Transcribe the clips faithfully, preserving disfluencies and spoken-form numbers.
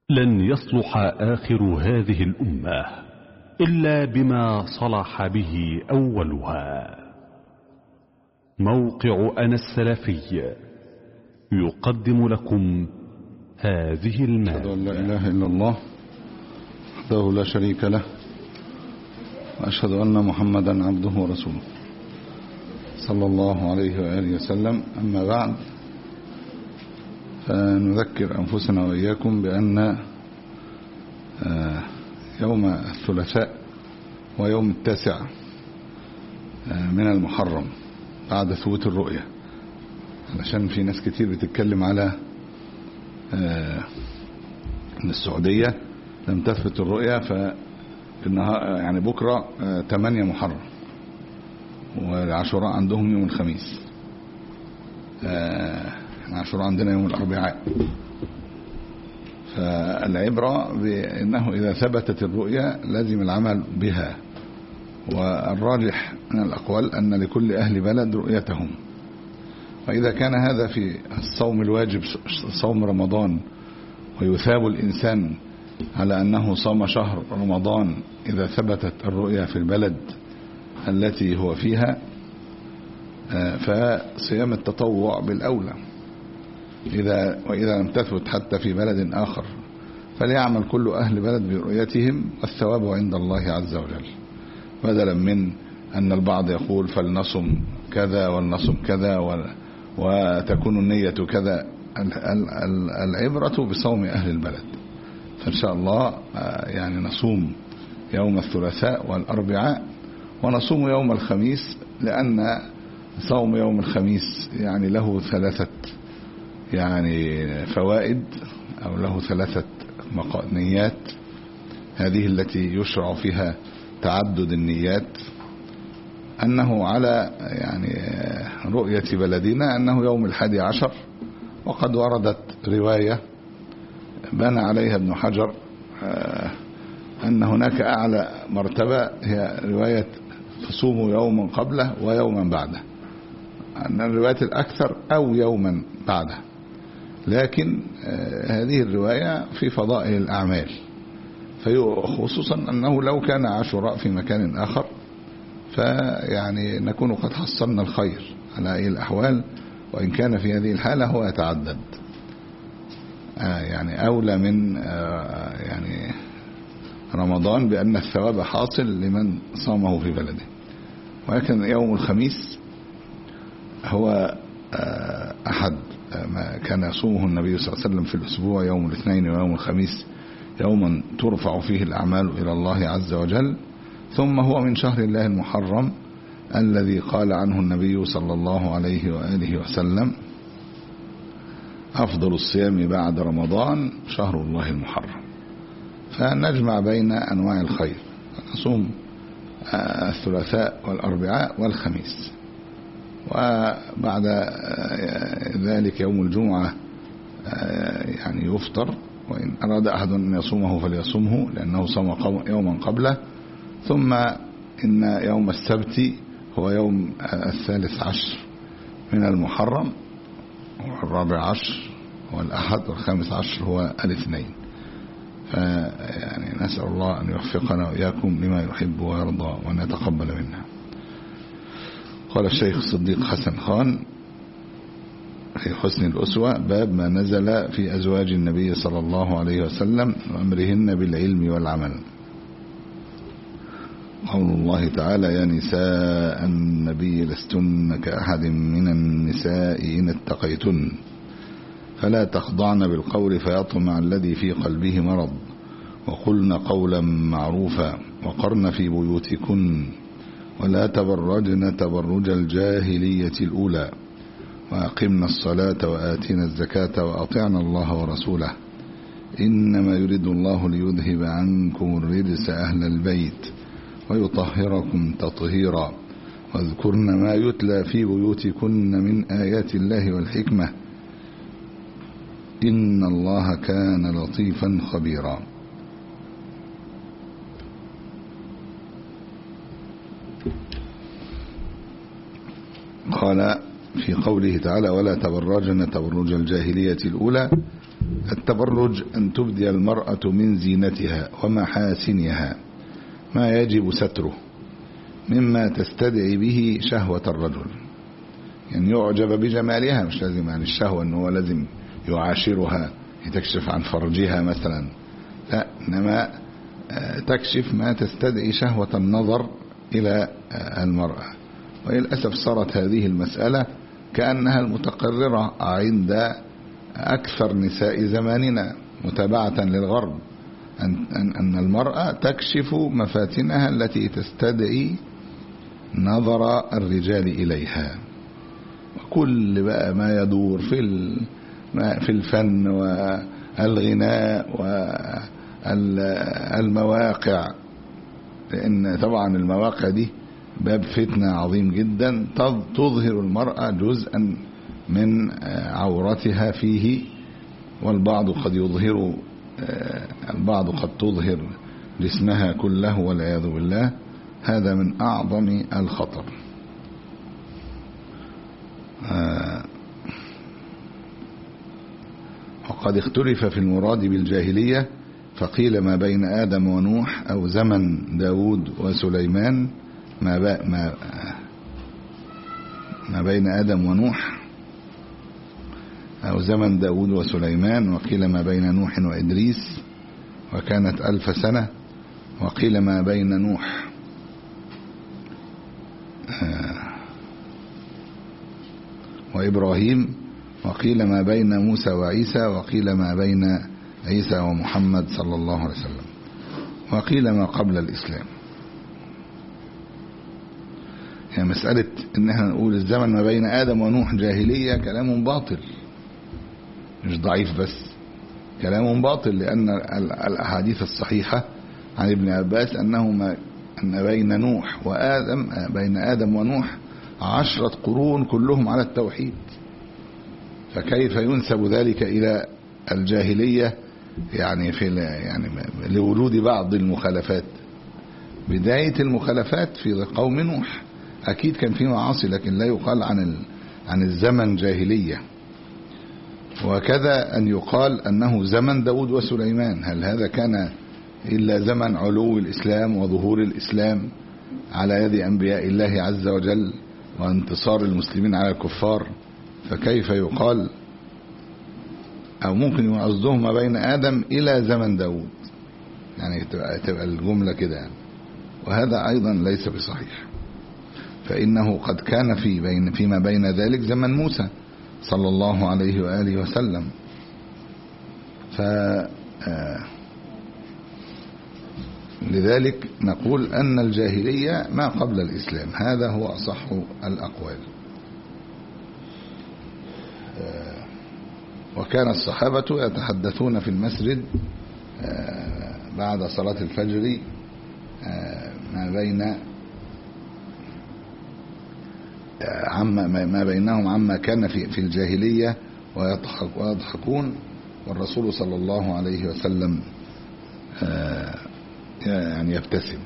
لن يصلح آخر هذه الأمة إلا بما صلح به أولها. موقع أنا السلفي يقدم لكم هذه المادة. أشهد أن لا إله إلا الله وحده لا شريك له، وأشهد أن محمدا عبده ورسوله صلى الله عليه وآله وسلم. أما بعد، فنذكر أنفسنا وإياكم بأن يوم الثلاثاء ويوم التاسع من المحرم بعد ثبوت الرؤية، علشان في ناس كتير بتتكلم على ان السعودية لم تثبت الرؤية، فالنهار يعني بكرة ثمانية محرم والعاشوراء عندهم يوم الخميس، العاشوراء عندنا يوم الأربعاء. فالعبرة بأنه إذا ثبتت الرؤية لازم العمل بها، والراجح من الأقوال أن لكل أهل بلد رؤيتهم. وإذا كان هذا في الصوم الواجب صوم رمضان، ويثاب الإنسان على أنه صام شهر رمضان إذا ثبتت الرؤية في البلد التي هو فيها، فصيام التطوع بالأولى. إذا وإذا لم تثبت حتى في بلد آخر فليعمل كل أهل بلد برؤيتهم، والثواب عند الله عز وجل، بدلا من أن البعض يقول فلنصم كذا ولنصم كذا وتكون النية كذا. العبرة بصوم أهل البلد. فإن شاء الله يعني نصوم يوم الثلاثاء والأربعاء، ونصوم يوم الخميس، لأن صوم يوم الخميس يعني له ثلاثة يعني فوائد، أو له ثلاثة نيات. هذه التي يشرع فيها تعدد النيات، أنه على يعني رؤية بلدنا أنه يوم الحادي عشر، وقد وردت رواية بنى عليها ابن حجر أن هناك أعلى مرتبة هي رواية تصوموا يوما قبله ويوما بعده، أن الروايات الأكثر أو يوما بعده. لكن هذه الرواية في فضائل الأعمال، خصوصا أنه لو كان عاشوراء في مكان آخر فيعني نكون قد حصلنا الخير على أي الأحوال، وإن كان في هذه الحالة هو يتعدد، يعني أولى من يعني رمضان، بأن الثواب حاصل لمن صامه في بلده. ولكن يوم الخميس هو أحد ما كان يصومه النبي صلى الله عليه وسلم في الأسبوع، يوم الاثنين ويوم الخميس يوما ترفع فيه الأعمال إلى الله عز وجل. ثم هو من شهر الله المحرم الذي قال عنه النبي صلى الله عليه وآله وسلم: أفضل الصيام بعد رمضان شهر الله المحرم. فنجمع بين أنواع الخير، نصوم الثلاثاء والأربعاء والخميس، وبعد ذلك يوم الجمعة يعني يفطر، وإن أراد أحد أن يصومه فليصومه لأنه صام يوما قبله. ثم إن يوم السبت هو يوم الثالث عشر من المحرم، والرابع عشر هو الأحد، والخامس عشر هو الاثنين. فيعني نسأل الله أن يوفقنا وإياكم لما يحب ويرضى وأن يتقبل منا. قال الشيخ الصديق حسن خان في حسن الأسوة: باب ما نزل في أزواج النبي صلى الله عليه وسلم وأمرهن بالعلم والعمل. قول الله تعالى: يا نساء النبي لستن كأحد من النساء إن اتقيتن فلا تخضعن بالقول فيطمع الذي في قلبه مرض وقلن قولا معروفا وقرن في بيوتكن ولا تبرجن تبرج الجاهلية الأولى وأقمنا الصلاة وآتينا الزكاة وأطعنا الله ورسوله إنما يريد الله ليذهب عنكم الرجس أهل البيت ويطهركم تطهيرا واذكرن ما يتلى في بيوتكن من آيات الله والحكمة إن الله كان لطيفا خبيرا. قال في قوله تعالى: ولا تبرجن تبرج الجاهلية الأولى، التبرج أن تبدي المرأة من زينتها ومحاسنها ما يجب ستره مما تستدعي به شهوة الرجل، يعني يعجب بجمالها، مش لازم يعني الشهوة أنه لازم يعاشرها تكشف عن فرجها مثلا، لا، إنما تكشف ما تستدعي شهوة النظر إلى المرأة. وللأسف صارت هذه المسألة كأنها المتقررة عند أكثر نساء زماننا متابعة للغرب، أن, أن المرأة تكشف مفاتنها التي تستدعي نظر الرجال إليها، وكل بقى ما يدور في في الفن والغناء والمواقع، لأن طبعا المواقع دي باب فتنة عظيم جدا تظهر المرأة جزءا من عورتها فيه، والبعض قد يظهر البعض قد تظهر جسمها كله والعياذ بالله. هذا من أعظم الخطر. وقد اختلف في المراد بالجاهلية، فقيل ما بين آدم ونوح أو زمن داود وسليمان، ما, ما, ما بين آدم ونوح أو زمن داود وسليمان، وقيل ما بين نوح وإدريس وكانت ألف سنة، وقيل ما بين نوح وإبراهيم، وقيل ما بين موسى وعيسى، وقيل ما بين عيسى ومحمد صلى الله عليه وسلم، وقيل ما قبل الإسلام. يعني مسألة إن احنا نقول الزمن ما بين آدم ونوح جاهلية كلام باطل، مش ضعيف بس، كلام باطل، لأن الأحاديث الصحيحة عن ابن عباس أنه ما أن بين نوح وآدم بين آدم ونوح عشرة قرون كلهم على التوحيد، فكيف ينسب ذلك إلى الجاهلية؟ يعني في يعني لوجود بعض المخالفات. بداية المخالفات في قوم نوح أكيد كان في معاصي، لكن لا يقال عن عن الزمن جاهلية. وكذا أن يقال أنه زمن داود وسليمان، هل هذا كان إلا زمن علو الإسلام وظهور الإسلام على يد أنبياء الله عز وجل وانتصار المسلمين على الكفار؟ فكيف يقال؟ أو ممكن يقصدهم ما بين آدم إلى زمن داود، يعني تبقى الجملة كده يعني. وهذا أيضا ليس بصحيح، فإنه قد كان في بين فيما بين ذلك زمن موسى صلى الله عليه وآله وسلم. ف لذلك نقول أن الجاهلية ما قبل الإسلام، هذا هو أصح الأقوال. وكان الصحابة يتحدثون في المسجد بعد صلاة الفجر ما بين عما ما بينهم عما كان في في الجاهلية ويضحكون، والرسول صلى الله عليه وسلم يعني يبتسم.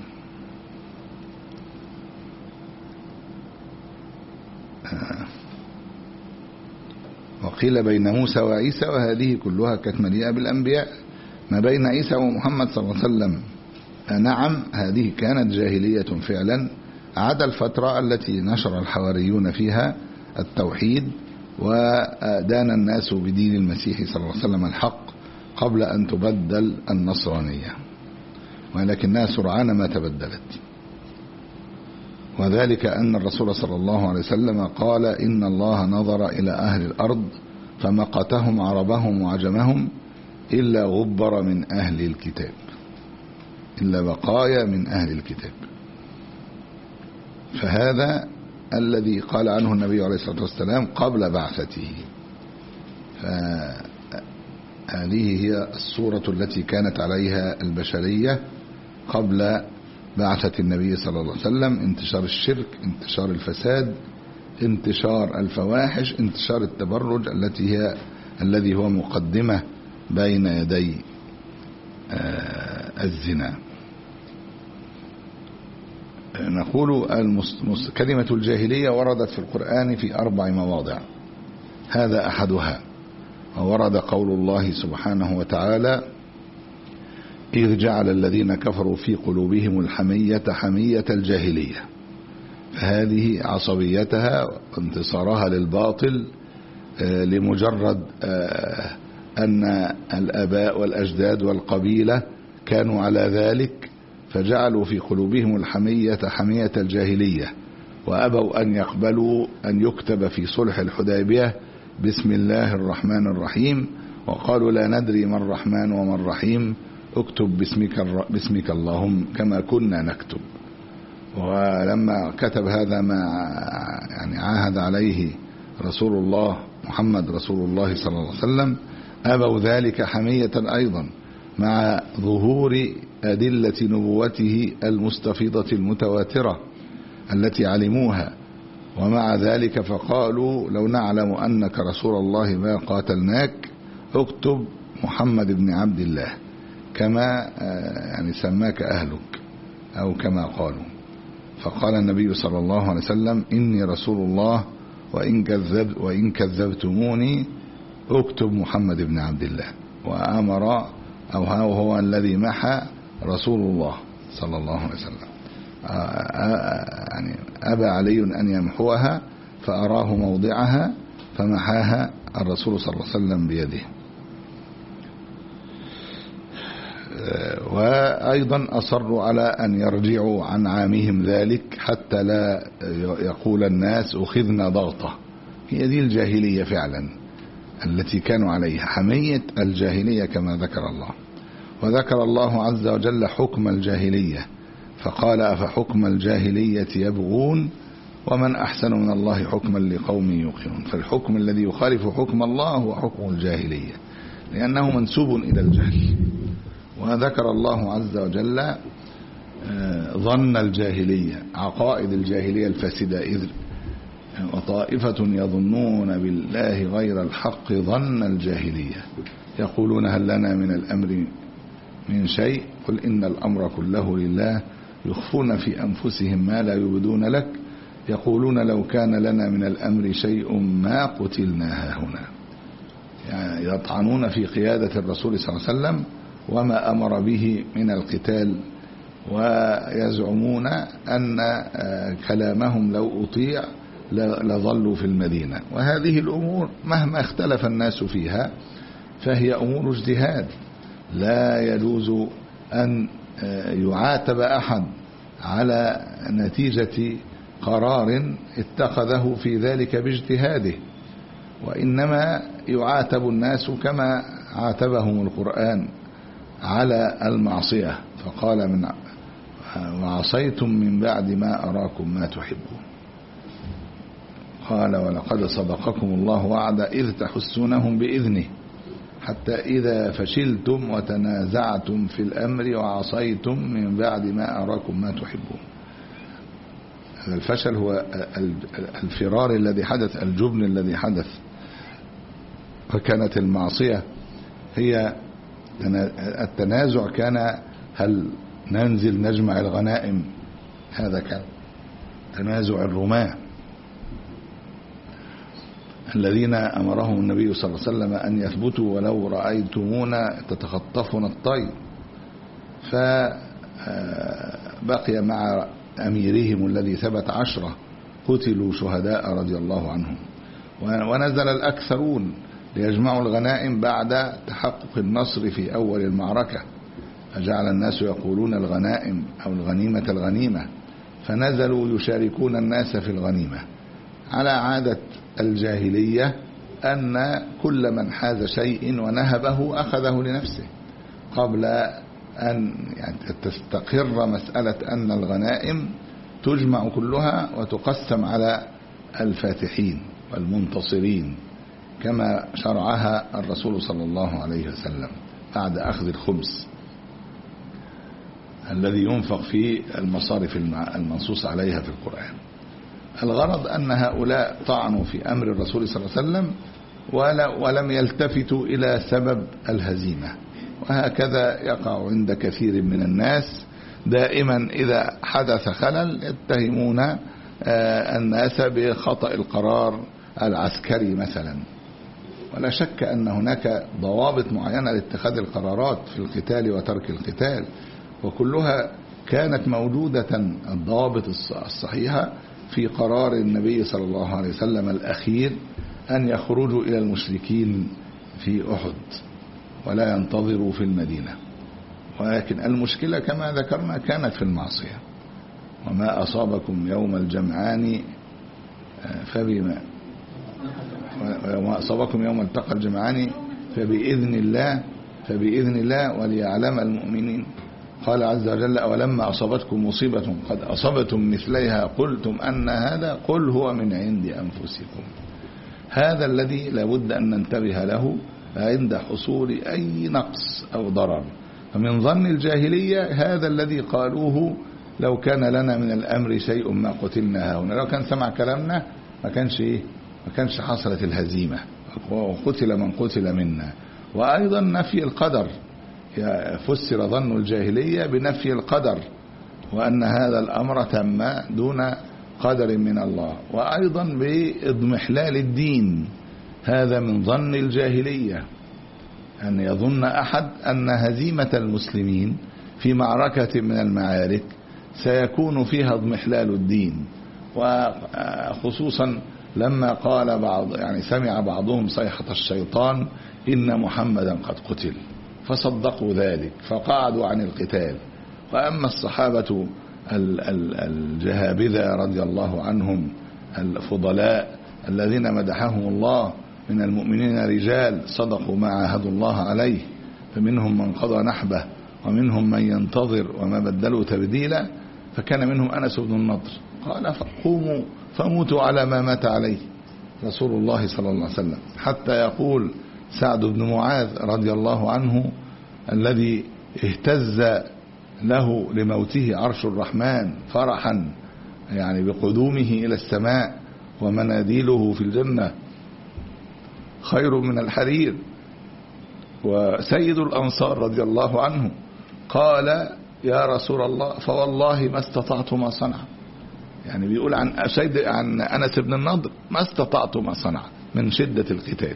وقيل بين موسى وعيسى، وهذه كلها كانت مليئة بالأنبياء. ما بين عيسى ومحمد صلى الله عليه وسلم نعم هذه كانت جاهلية فعلا، عدا الفترة التي نشر الحواريون فيها التوحيد ودان الناس بدين المسيح صلى الله عليه وسلم الحق قبل أن تبدل النصرانية، ولكنها سرعان ما تبدلت. وذلك أن الرسول صلى الله عليه وسلم قال إن الله نظر إلى أهل الأرض فمقتهم عربهم وعجمهم إلا غبر من أهل الكتاب، إلا بقايا من أهل الكتاب. فهذا الذي قال عنه النبي عليه الصلاة والسلام قبل بعثته. فهذه هي الصورة التي كانت عليها البشرية قبل بعثة النبي صلى الله عليه وسلم: انتشار الشرك، انتشار الفساد، انتشار الفواحش، انتشار التبرج التي هي الذي هو مقدمة بين يدي الزنا. نقول كلمة الجاهلية وردت في القرآن في أربع مواضع، هذا أحدها. وورد قول الله سبحانه وتعالى: إذ جعل الذين كفروا في قلوبهم الحمية حمية الجاهلية. فهذه عصبيتها وانتصارها للباطل لمجرد أن الآباء والأجداد والقبيلة كانوا على ذلك، فجعلوا في قلوبهم الحمية حمية الجاهلية، وأبوا أن يقبلوا أن يكتب في صلح الحديبية بسم الله الرحمن الرحيم، وقالوا لا ندري ما الرحمن وما الرحيم، اكتب باسمك, باسمك اللهم كما كنا نكتب. ولما كتب هذا ما يعني عاهد عليه رسول الله محمد رسول الله صلى الله عليه وسلم، أبوا ذلك حمية أيضا مع ظهور أدلة نبوته المستفيضة المتواترة التي علموها. ومع ذلك فقالوا لو نعلم أنك رسول الله ما قاتلناك، اكتب محمد بن عبد الله كما يعني سماك أهلك أو كما قالوا. فقال النبي صلى الله عليه وسلم: إني رسول الله وإن, كذب وإن كذبتموني اكتب محمد بن عبد الله. وأمر أو هو الذي محى رسول الله صلى الله عليه وسلم، يعني أبى علي أن يمحوها فأراه موضعها فمحاها الرسول صلى الله عليه وسلم بيده. وأيضا أصروا على أن يرجعوا عن عامهم ذلك حتى لا يقول الناس أخذنا ضغطة. هي دي الجاهلية فعلا التي كانوا عليها، حمية الجاهلية كما ذكر الله. وذكر الله عز وجل حكم الجاهلية فقال: أفحكم الجاهلية يبغون ومن أحسن من الله حكما لقوم يوقنون. فالحكم الذي يخالف حكم الله هو حكم الجاهلية لأنه منسوب إلى الجهل. وذكر الله عز وجل ظن الجاهلية، عقائد الجاهلية الفاسدة، إذ وطائفة يظنون بالله غير الحق ظن الجاهلية يقولون هل لنا من الأمر من شيء قل إن الأمر كله لله يخفون في أنفسهم ما لا يبدون لك يقولون لو كان لنا من الأمر شيء ما قتلنا هنا. يعني يطعنون في قيادة الرسول صلى الله عليه وسلم وما أمر به من القتال، ويزعمون أن كلامهم لو أطيع لظلوا في المدينة. وهذه الأمور مهما اختلف الناس فيها فهي أمور اجتهاد، لا يجوز أن يعاتب أحد على نتيجة قرار اتخذه في ذلك باجتهاده، وإنما يعاتب الناس كما عاتبهم القرآن على المعصية، فقال من وعصيتم من بعد ما أراكم ما تحبون. قال ولقد صدقكم الله وعد إذ تحسونهم بإذنه حتى إذا فشلتم وتنازعتم في الأمر وعصيتم من بعد ما أراكم ما تحبون. هذا الفشل هو الفرار الذي حدث، الجبن الذي حدث. فكانت المعصية هي التنازع، كان هل ننزل نجمع الغنائم، هذا كان تنازع الرماة الذين أمرهم النبي صلى الله عليه وسلم أن يثبتوا ولو رأيتمونا تتخطفنا الطير، فبقي مع أميرهم الذي ثبت عشرة قتلوا شهداء رضي الله عنهم، ونزل الأكثرون ليجمعوا الغنائم بعد تحقق النصر في أول المعركة، فجعل الناس يقولون الغنائم أو الغنيمة الغنيمة، فنزلوا يشاركون الناس في الغنيمة على عادة الجاهلية أن كل من حاز شيء ونهبه أخذه لنفسه قبل أن يعني تستقر مسألة أن الغنائم تجمع كلها وتقسم على الفاتحين والمنتصرين كما شرعها الرسول صلى الله عليه وسلم بعد أخذ الخمس الذي ينفق في المصارف المنصوص عليها في القرآن. الغرض أن هؤلاء طعنوا في أمر الرسول صلى الله عليه وسلم ولم يلتفتوا إلى سبب الهزيمة. وهكذا يقع عند كثير من الناس، دائما إذا حدث خلل يتهمون الناس بخطأ القرار العسكري مثلا، ولا شك أن هناك ضوابط معينة لاتخاذ القرارات في القتال وترك القتال، وكلها كانت موجودة الضوابط الصحيحة في قرار النبي صلى الله عليه وسلم الأخير أن يخرجوا إلى المشركين في أحد ولا ينتظروا في المدينة. ولكن المشكلة كما ذكرنا كانت في المعصية. وما أصابكم يوم الجمعان فبما وما أصابكم يوم التقى الجمعان فبإذن الله فبإذن الله وليعلم المؤمنين. قال عز وجل: أولما أصابتكم مصيبة قد أصبتم مثليها قلتم أن هذا قل هو من عند أنفسكم. هذا الذي لابد أن ننتبه له عند حصول أي نقص أو ضرر. فمن ظن الجاهلية هذا الذي قالوه: لو كان لنا من الأمر شيء ما قتلنا هنا. لو كان سمع كلامنا ما كانش إيه ما كانش حصلت الهزيمة وقتل من قتل منا. وأيضا نفي القدر، فسر ظن الجاهلية بنفي القدر، وأن هذا الأمر تم دون قدر من الله. وأيضا بإضمحلال الدين، هذا من ظن الجاهلية، أن يظن أحد أن هزيمة المسلمين في معركة من المعارك سيكون فيها اضمحلال الدين. وخصوصا لما قال بعض يعني سمع بعضهم صيحة الشيطان إن محمدا قد قتل، فصدقوا ذلك فقعدوا عن القتال. وأما الصحابة الجهابذة رضي الله عنهم الفضلاء الذين مدحهم الله من المؤمنين رجال صدقوا ما عاهدوا الله عليه، فمنهم من قضى نحبه ومنهم من ينتظر وما بدلوا تبديلا. فكان منهم أنس بن النضر قال: فقوموا فموتوا على ما مات عليه رسول الله صلى الله عليه وسلم. حتى يقول سعد بن معاذ رضي الله عنه الذي اهتز له لموته عرش الرحمن فرحا يعني بقدومه إلى السماء، ومناديله في الجنة خير من الحرير. وسيد الأنصار رضي الله عنه قال: يا رسول الله فوالله ما استطعت ما صنع. يعني بيقول عن سيد عن أنس بن النضر: ما استطعت ما صنع من شدة القتال.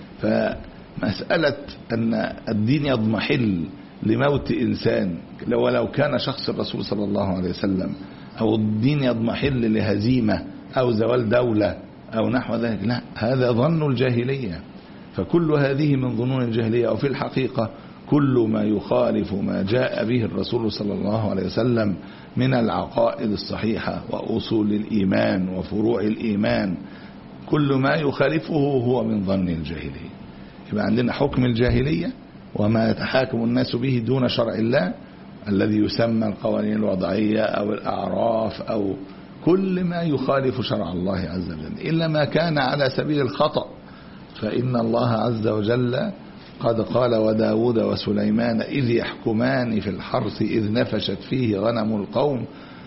فمسألة أن الدين يضمحل لموت إنسان ولو كان شخص الرسول صلى الله عليه وسلم، أو الدين يضمحل لهزيمة أو زوال دولة أو نحو ذلك، لا، هذا ظن الجاهلية. فكل هذه من ظنون الجاهلية. وفي الحقيقة كل ما يخالف ما جاء به الرسول صلى الله عليه وسلم من العقائد الصحيحة وأصول الإيمان وفروع الإيمان، كل ما يخالفه هو من ظن الجاهلية. يبقى عندنا حكم الجاهلية وما يتحاكم الناس به دون شرع الله الذي يسمى القوانين الوضعية أو الأعراف أو كل ما يخالف شرع الله عز وجل، إلا ما كان على سبيل الخطأ. فإن الله عز وجل قد قال: وداود وسليمان إذ يحكمان في الحرث إذ نفشت فيه غنم القوم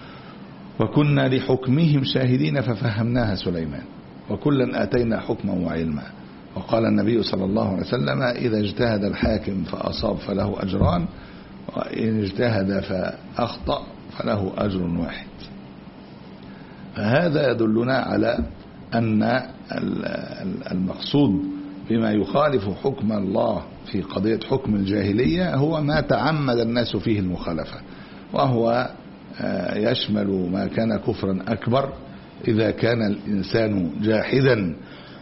وكنا لحكمهم شاهدين ففهمناها سليمان وكلا آتينا حكما وعلما. وقال النبي صلى الله عليه وسلم: إذا اجتهد الحاكم فأصاب فله أجران، وإن اجتهد فأخطأ فله أجر واحد. فهذا يدلنا على أن المقصود بما يخالف حكم الله في قضية حكم الجاهلية هو ما تعمد الناس فيه المخالفة، وهو يشمل ما كان كفرا أكبر إذا كان الإنسان جاحدا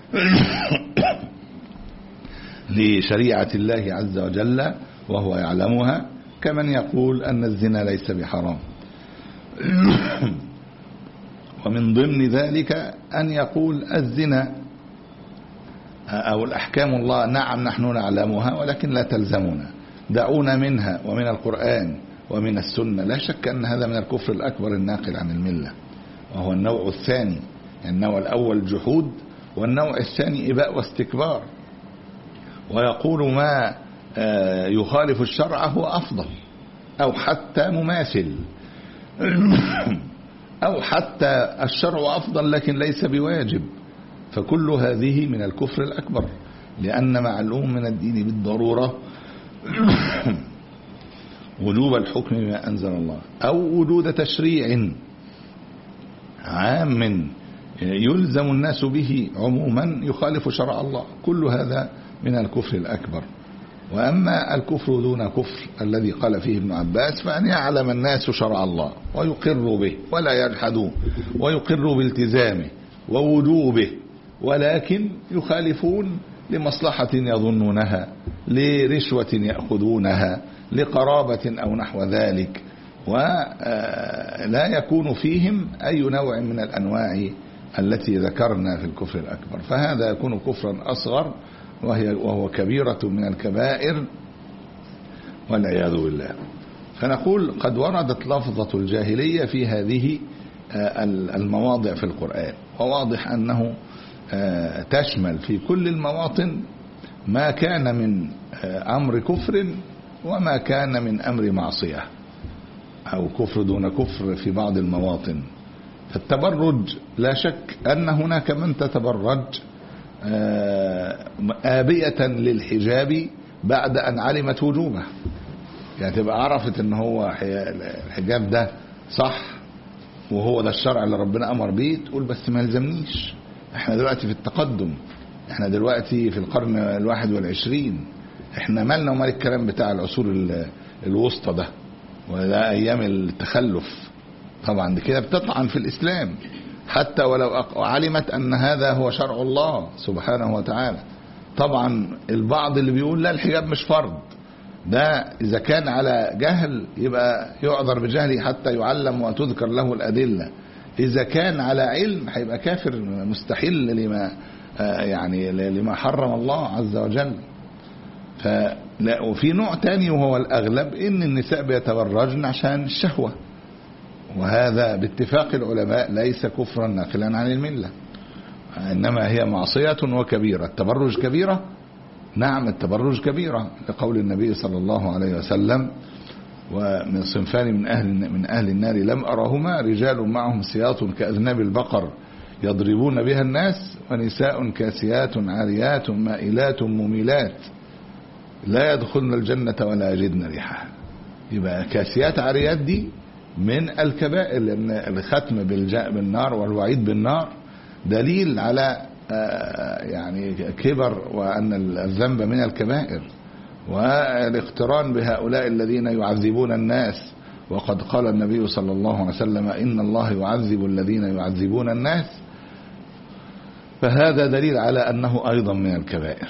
لشريعة الله عز وجل وهو يعلمها، كمن يقول أن الزنا ليس بحرام. ومن ضمن ذلك أن يقول الزنا أو الأحكام الله نعم نحن نعلمها ولكن لا تلزمنا، دعونا منها ومن القرآن ومن السنة. لا شك أن هذا من الكفر الأكبر الناقل عن الملة، وهو النوع الثاني. النوع الأول جحود، والنوع الثاني إباء واستكبار، ويقول ما يخالف الشرع هو أفضل أو حتى مماثل أو حتى الشرع أفضل لكن ليس بواجب. فكل هذه من الكفر الأكبر، لأن معلوم من الدين بالضرورة وجوب الحكم بما أنزل الله، أو وجود تشريع عام يلزم الناس به عموما يخالف شرع الله، كل هذا من الكفر الأكبر. وأما الكفر دون كفر الذي قال فيه ابن عباس فأن يعلم الناس شرع الله ويقروا به ولا يجحدوه ويقروا بالتزامه ووجوبه، ولكن يخالفون لمصلحة يظنونها، لرشوة يأخذونها، لقرابة أو نحو ذلك، ولا يكون فيهم أي نوع من الأنواع التي ذكرنا في الكفر الأكبر، فهذا يكون كفرا أصغر وهي وهو كبيرة من الكبائر والعياذ بالله. فنقول قد وردت لفظة الجاهلية في هذه المواضع في القرآن، وواضح أنه تشمل في كل المواطن ما كان من أمر كفر وما كان من أمر معصية أو كفر دون كفر في بعض المواطن. فالتبرج لا شك أن هناك من تتبرج آبية للحجاب بعد أن علمت وجوبه، يعني تبقى عرفت ان هو الحجاب ده صح وهو ده الشرع اللي ربنا أمر بيه، تقول بس ما يلزمنيش، احنا دلوقتي في التقدم، احنا دلوقتي في القرن الواحد والعشرين، احنا مالنا ومال الكلام بتاع العصور الوسطى ده ولا ايام التخلف. طبعا دي كده بتطعن في الاسلام حتى ولو علمت ان هذا هو شرع الله سبحانه وتعالى. طبعا البعض اللي بيقول لا الحجاب مش فرض، ده اذا كان على جهل يبقى يعذر بجهله حتى يعلم وتذكر له الادله، اذا كان على علم هيبقى كافر مستحيل لما يعني لما حرم الله عز وجل. فلا. وفي نوع تاني وهو الاغلب ان النساء بيتبرجن عشان الشهوه، وهذا باتفاق العلماء ليس كفرا ناقلا عن المله، انما هي معصيه وكبيره. التبرج كبيره، نعم التبرج كبيره، لقول النبي صلى الله عليه وسلم: ومن صنفان من اهل من اهل النار لم ارهما، رجال معهم سياط كاذناب البقر يضربون بها الناس، ونساء كاسيات عاريات مائلات مميلات لا يدخلن الجنه ولا يجدن ريحها. يبقى كاسيات عاريات دي من الكبائر، لأن الختم بالنار والوعيد بالنار دليل على يعني كبر وأن الذنب من الكبائر، والاقتران بهؤلاء الذين يعذبون الناس. وقد قال النبي صلى الله عليه وسلم: إن الله يعذب الذين يعذبون الناس، فهذا دليل على أنه أيضا من الكبائر.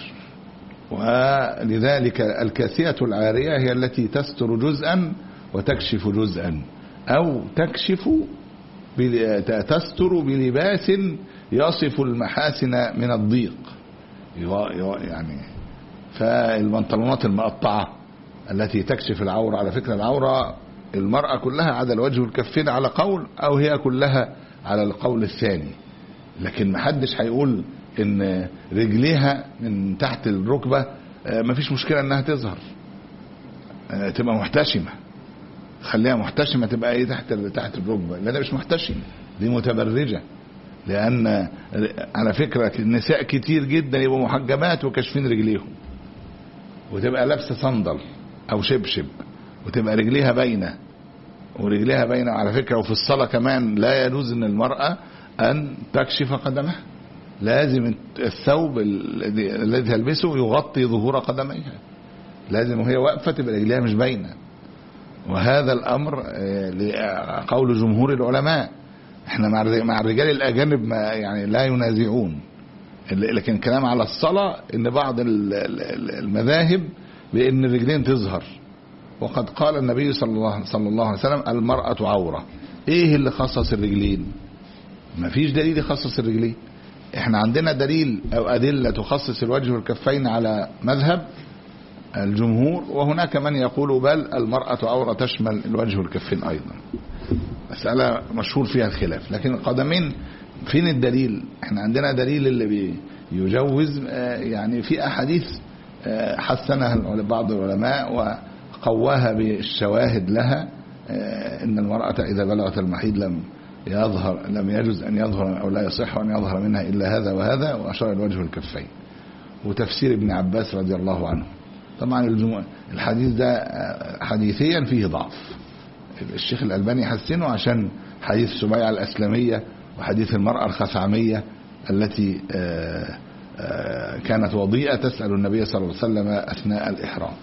ولذلك الكاسية العارية هي التي تستر جزءا وتكشف جزءا، أو تكشف تستر بلباس يصف المحاسن من الضيق، يعني فالبنطلونات المقطعة التي تكشف العورة. على فكرة العورة المرأة كلها عدا الوجه والكفين على قول، أو هي كلها على القول الثاني، لكن محدش هيقول إن رجليها من تحت الركبة مفيش مشكلة إنها تظهر، تبقى محتشمة، خليها محتشمة، تبقى ايه تحت تحت الركبة، لا ده مش محتشمة، دي متبرجة. لأن على فكرة النساء كتير جدا يبقوا محجبات وكاشفين رجليهم، وتبقى لابسة صندل أو شبشب وتبقى رجليها باينة، ورجليها باينة على فكرة. وفي الصلاة كمان لا يجوز إن المرأة أن تكشف قدمها، لازم الثوب الذي تلبسه يغطي ظهور قدميها، لازم وهي واقفة تبقى رجليها مش باينة. وهذا الأمر قول جمهور العلماء. احنا مع الرجال الأجانب ما يعني لا ينازعون، لكن كلام على الصلاة ان بعض المذاهب بان الرجلين تظهر. وقد قال النبي صلى الله صلى الله عليه وسلم: المرأة عورة. ايه اللي خصص الرجلين؟ ما فيش دليل يخصص الرجلين. احنا عندنا دليل او أدلة تخصص الوجه والكفين على مذهب الجمهور، وهناك من يقول بل المرأة عورة تشمل الوجه والكفين أيضا. مسألة مشهور فيها الخلاف. لكن القدمين فين الدليل؟ احنا عندنا دليل اللي بيجوز، يعني في أحاديث حسنها بعض العلماء وقواها بالشواهد لها، إن المرأة إذا بلغت المحيض لم يظهر لم يجوز أن يظهر أو لا يصح أن يظهر منها إلا هذا وهذا، وأشار الوجه والكفين. وتفسير ابن عباس رضي الله عنه. طبعا الحديث ده حديثيا فيه ضعف، الشيخ الألباني حسنه عشان حديث سبيعة الأسلمية وحديث المرأة الخثعمية التي كانت وضيئة تسأل النبي صلى الله عليه وسلم أثناء الإحرام.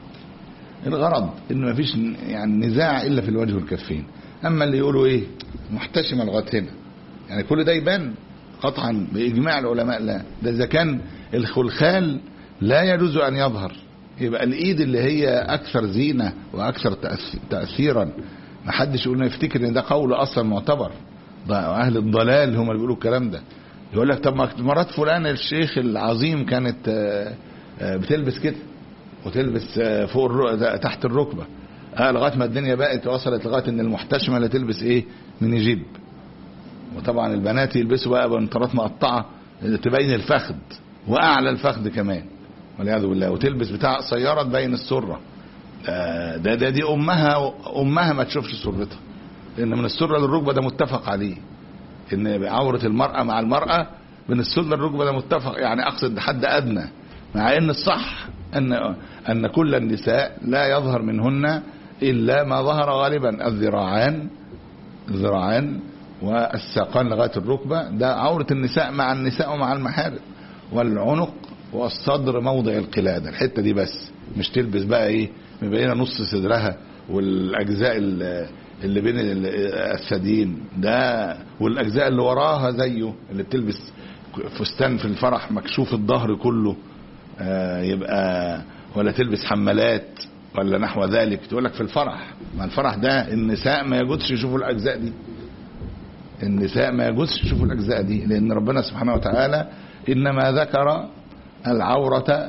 الغرض إنه ما فيش يعني نزاع إلا في الوجه والكفين. أما اللي يقولوا إيه محتشمة لغاية هنا، يعني كل ده يبان قطعا بإجماع العلماء لا، ده إذا كان الخلخال لا يجوز أن يظهر، يبقى الإيد اللي هي أكثر زينة وأكثر تأثيرا ما حدش يقول يفتكر إن ده قول أصلا معتبر. أهل الضلال هم اللي بيقولوا الكلام ده، يقول لك طب مرات فلان الشيخ العظيم كانت بتلبس كده وتلبس فوق الركبة تحت الركبة، اه لغايه ما الدنيا بقت وصلت لغايه ان المحتشمه اللي تلبس ايه من يجيب. وطبعا البنات يلبسوا بقى بنطلونات مقطعه تبين الفخذ واعلى الفخذ كمان والعياذ بالله، وتلبس بتاع قصيره تبين السره. ده ده دي امها امها ما تشوفش سرتها، لان من السره للركبه ده متفق عليه، ان عوره المراه مع المراه من السره للركبه ده متفق، يعني اقصد حد ادنى، مع ان الصح ان ان كل النساء لا يظهر منهن الا ما ظهر غالبا، الذراعان الذراعان والساقان لغايه الركبه، ده عوره النساء مع النساء ومع المحارم، والعنق والصدر موضع القلاده، الحته دي بس، مش تلبس بقى ايه مبينه نص صدرها والاجزاء اللي بين الثديين ده، والاجزاء اللي وراها زيه اللي بتلبس فستان في الفرح مكشوف الظهر كله، آه يبقى ولا تلبس حمالات ولا نحو ذلك. تقول لك في الفرح، ما الفرح ده النساء ما يجوزش يشوفوا الاجزاء دي، النساء ما يجوزش يشوفوا الاجزاء دي، لان ربنا سبحانه وتعالى انما ذكر العورة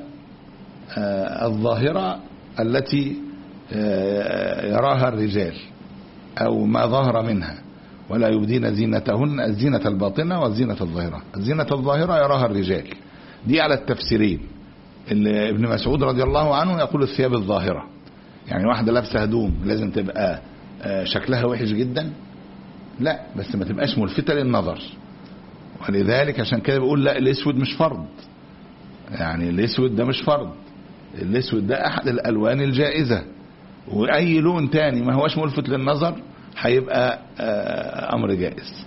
آه الظاهرة التي آه يراها الرجال او ما ظهر منها، ولا يبدين زينتهن الزينة الباطنة والزينة الظاهرة. الزينة الظاهرة يراها الرجال، دي على التفسيرين. اللي ابن مسعود رضي الله عنه يقول الثياب الظاهرة، يعني واحدة لابسة هدوم لازم تبقى شكلها وحش جدا؟ لا، بس ما تبقاش ملفتة للنظر. ولذلك عشان كده بيقول لا الاسود مش فرض، يعني الاسود ده مش فرض، الاسود ده احد الالوان الجائزة، واي لون تاني ما هوش ملفت للنظر هيبقى امر جائز.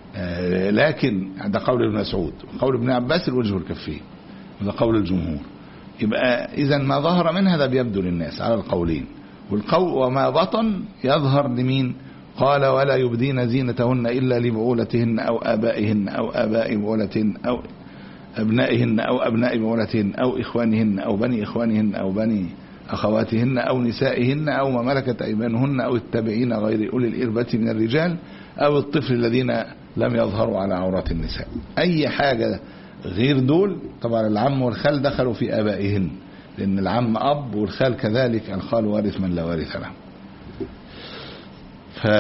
لكن ده قول ابن مسعود، وقول ابن عباس الوجه والكفين، وده قول الجمهور. يبقى اذا ما ظهر منها ده بيبدو للناس على القولين، والقول وما بطن يظهر لمين؟ قال ولا يبدين زينتهن الا لبعولتهن او ابائهن او اباء بعولتهن او ابنائهن او ابناء بعولتهن او اخوانهن او بني اخوانهن او بني اخواتهن او نسائهن او ما ملكت ايمانهن او التابعين غير اولي الاربة من الرجال او الطفل الذين لم يظهروا على عورات النساء. اي حاجة غير دول طبعا العم والخال دخلوا في ابائهن، لان العم اب والخال كذلك، الخال وارث من لا وارث له. ف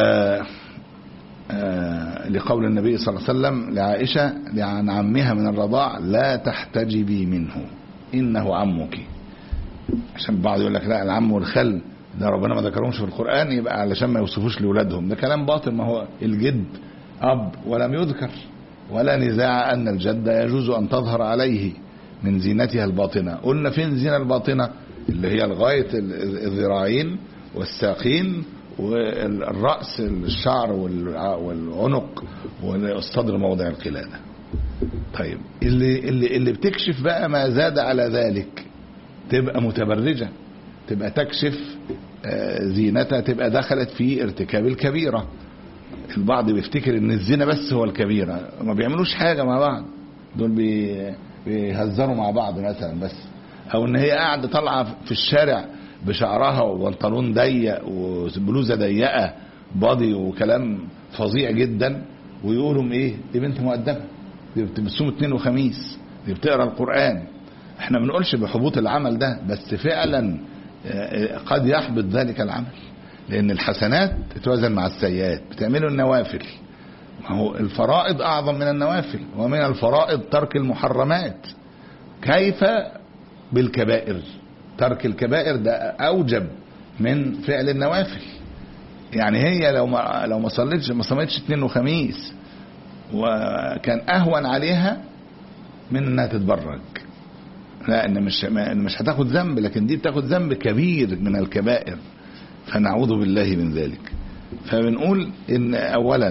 لقول النبي صلى الله عليه وسلم لعائشة عن عمها من الرضاع لا تحتجبي منه انه عمك، عشان بعض يقول لك لا العم والخال ده ربنا ما ذكرهمش في القرآن يبقى علشان ما يوصفوش لأولادهم، ده كلام باطل. ما هو الجد أب ولم يذكر، ولا نزاع أن الجد يجوز أن تظهر عليه من زينتها الباطنة. قلنا فين الزينة الباطنة؟ اللي هي الغاية الذراعين والساقين والرأس الشعر والعنق والصدر موضع القلادة. طيب اللي, اللي, اللي بتكشف بقى ما زاد على ذلك تبقى متبرجة، تبقى تكشف زينتها، تبقى دخلت في ارتكاب الكبيرة. البعض بيفتكر ان الزنا بس هو الكبيرة، ما بيعملوش حاجة مع بعض، دول بيهزروا مع بعض مثلا بس، او ان هي قاعدة طالعة في الشارع بشعرها وبنطلون ضيق وبلوزة ضيقة باضي وكلام فظيع جدا، ويقولوا ايه دي بنت مؤدبة، دي بتصوم اثنين وخميس، دي بتقرا القرآن. احنا ما بنقولش بحبوط العمل ده، بس فعلا قد يحبط ذلك العمل، لان الحسنات تتوازن مع السيئات. بتعملوا النوافل، ما هو الفرائض اعظم من النوافل، ومن الفرائض ترك المحرمات، كيف بالكبائر؟ ترك الكبائر ده اوجب من فعل النوافل. يعني هي لو ما لو ما صليتش ما صليتش اثنين وخميس وكان اهون عليها من انها تتبرج، لا ان مش مش هتاخد ذنب، لكن دي بتاخد ذنب كبير من الكبائر، فنعوذ بالله من ذلك. فبنقول ان اولا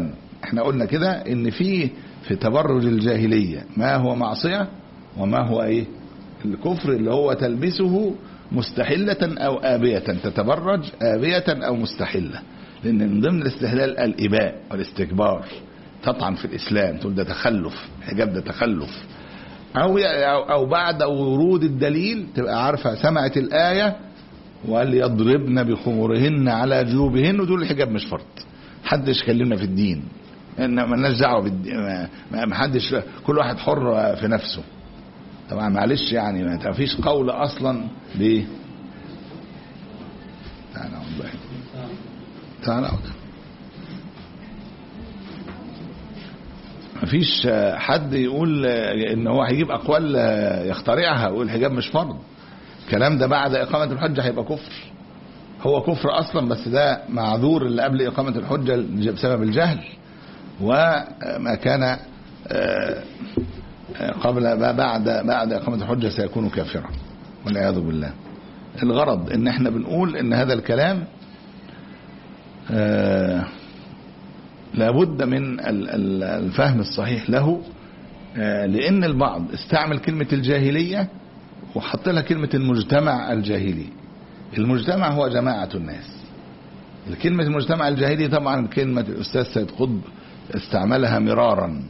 احنا قلنا كده ان في في تبرج الجاهلية ما هو معصية وما هو ايه الكفر، اللي هو تلبسه مستحلة او آبية، تتبرج آبية او مستحلة، لان من ضمن الاستحلال الإباء والاستكبار، تطعن في الإسلام تقول ده تخلف، حجاب ده تخلف، أو أو بعد ورود الدليل تبقى عارفة سمعت الآية وقال يضربن بخمورهن على جيوبهن وتقول الحجاب مش فرض، محدش كلمنا في الدين، إن مالناش دعوة بالدين، ما حدش، كل واحد حر في نفسه. طبعا معلش يعني ما فيش قول أصلا ليه. تعالى والله تعالى مفيش حد يقول ان هو هيجيب اقوال يخترعها ويقول الحجاب مش فرض. الكلام ده بعد اقامة الحجة هيبقى كفر، هو كفر اصلا، بس ده معذور اللي قبل اقامة الحجة بسبب الجهل، وما كان قبل بعد بعد اقامة الحجة سيكون كافرا والعياذ بالله. الغرض ان احنا بنقول ان هذا الكلام لابد من الفهم الصحيح له، لأن البعض استعمل كلمة الجاهلية وحط لها كلمة المجتمع الجاهلي. المجتمع هو جماعة الناس. الكلمة المجتمع الجاهلي طبعا كلمة الأستاذ سيد قطب استعملها مرارا،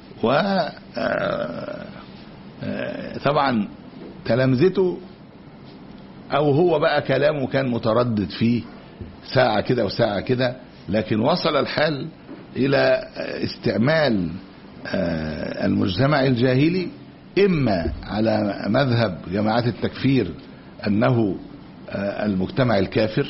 وطبعا تلامذته أو هو بقى كلامه كان متردد فيه ساعة كده وساعة كده، لكن وصل الحال إلى استعمال المجتمع الجاهلي إما على مذهب جماعات التكفير أنه المجتمع الكافر،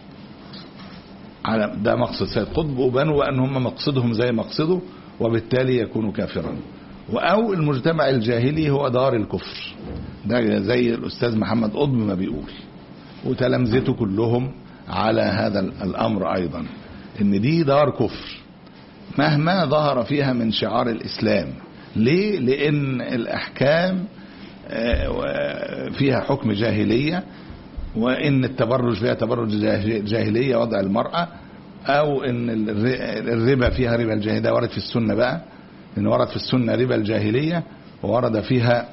ده مقصد سيد قطب، وبنوا أن هم مقصدهم زي مقصده وبالتالي يكونوا كافرا، أو المجتمع الجاهلي هو دار الكفر، ده زي الأستاذ محمد قطب ما بيقول، وتلامذته كلهم على هذا الأمر أيضا، إن دي دار كفر مهما ظهر فيها من شعار الإسلام. ليه؟ لأن الأحكام فيها حكم جاهلية، وإن التبرج فيها تبرج جاهلية وضع المرأة، أو إن الربا فيها ربا الجاهلية، ورد في السنة بقى، إن ورد في السنة ربا الجاهلية، وورد فيها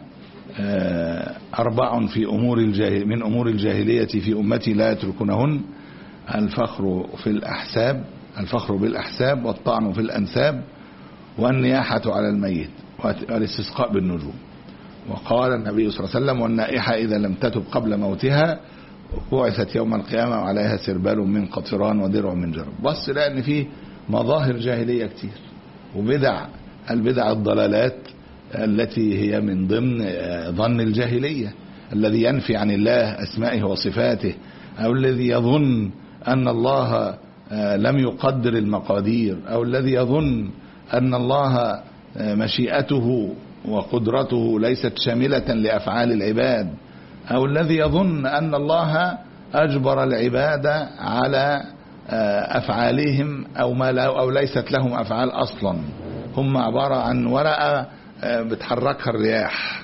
أربع في أمور الجاهل من أمور الجاهلية في أمتي لا يتركونهن: الفخر في الأحساب الفخر بالأحساب، والطعن في الأنساب، والنياحة على الميت، والاستسقاء بالنجوم. وقال النبي صلى الله عليه وسلم: والنائحة إذا لم تتب قبل موتها بعثت يوم القيامة وعليها سربال من قطران ودرع من جرب. بص لأن فيه مظاهر جاهلية كتير وبدع، البدع الضلالات التي هي من ضمن ظن الجاهلية، الذي ينفي عن الله أسمائه وصفاته، أو الذي يظن أن الله لم يقدر المقادير، أو الذي يظن أن الله مشيئته وقدرته ليست شاملة لأفعال العباد، أو الذي يظن أن الله أجبر العباد على أفعالهم أو ما لا أو ليست لهم أفعال أصلا، هم عبارة عن ورقة بتحركها الرياح،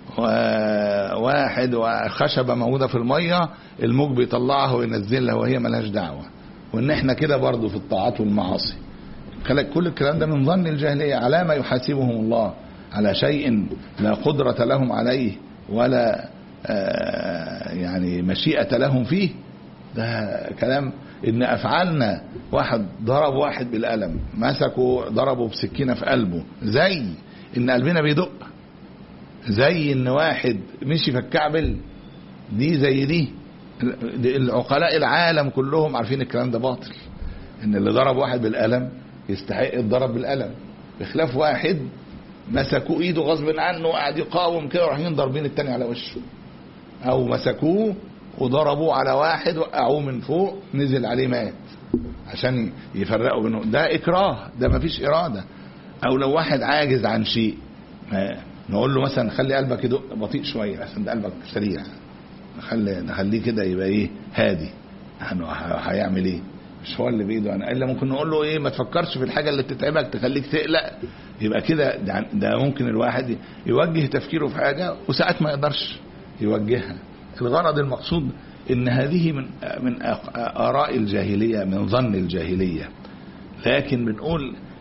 واحد وخشبة موجودة في المية الموج بيطلعها وينزلها وهي ملهاش دعوة. وإن احنا كده برضو في الطاعات والمعاصي، كل الكلام ده من ظن الجاهلية، على ما يحاسبهم الله على شيء لا قدرة لهم عليه ولا يعني مشيئة لهم فيه. ده كلام إن أفعالنا، واحد ضرب واحد بالقلم، مسكوا ضربوا بسكينة في قلبه، زي إن قلبنا بيدق، زي إن واحد مشي في الكعبل، دي زي دي. العقلاء العالم كلهم عارفين الكلام ده باطل، إن اللي ضرب واحد بالقلم يستحق الضرب بالقلم، بخلاف واحد مسكوه ايده غصب عنه وقعد يقاوم كده ورايحين ضاربين التاني على وشه، او مسكوه وضربوه على واحد وقعوه من فوق نزل عليه مات، عشان يفرقوا بينهم. ده اكراه، ده مفيش اراده. او لو واحد عاجز عن شيء نقول له مثلا خلي قلبك يدق بطيء شويه عشان ده قلبك سريع، نخلي نخليه كده يبقى ايه هادي، هيعمل ايه؟ مش هو اللي بايده انا، الا ممكن نقول له ايه ما تفكرش في الحاجه اللي بتتعبك تخليك تقلق، يبقى كده ده ممكن الواحد يوجه تفكيره في حاجه وساعات ما يقدرش يوجهها. الغرض المقصود ان هذه من من اراء الجاهليه، من ظن الجاهليه، لكن بنقول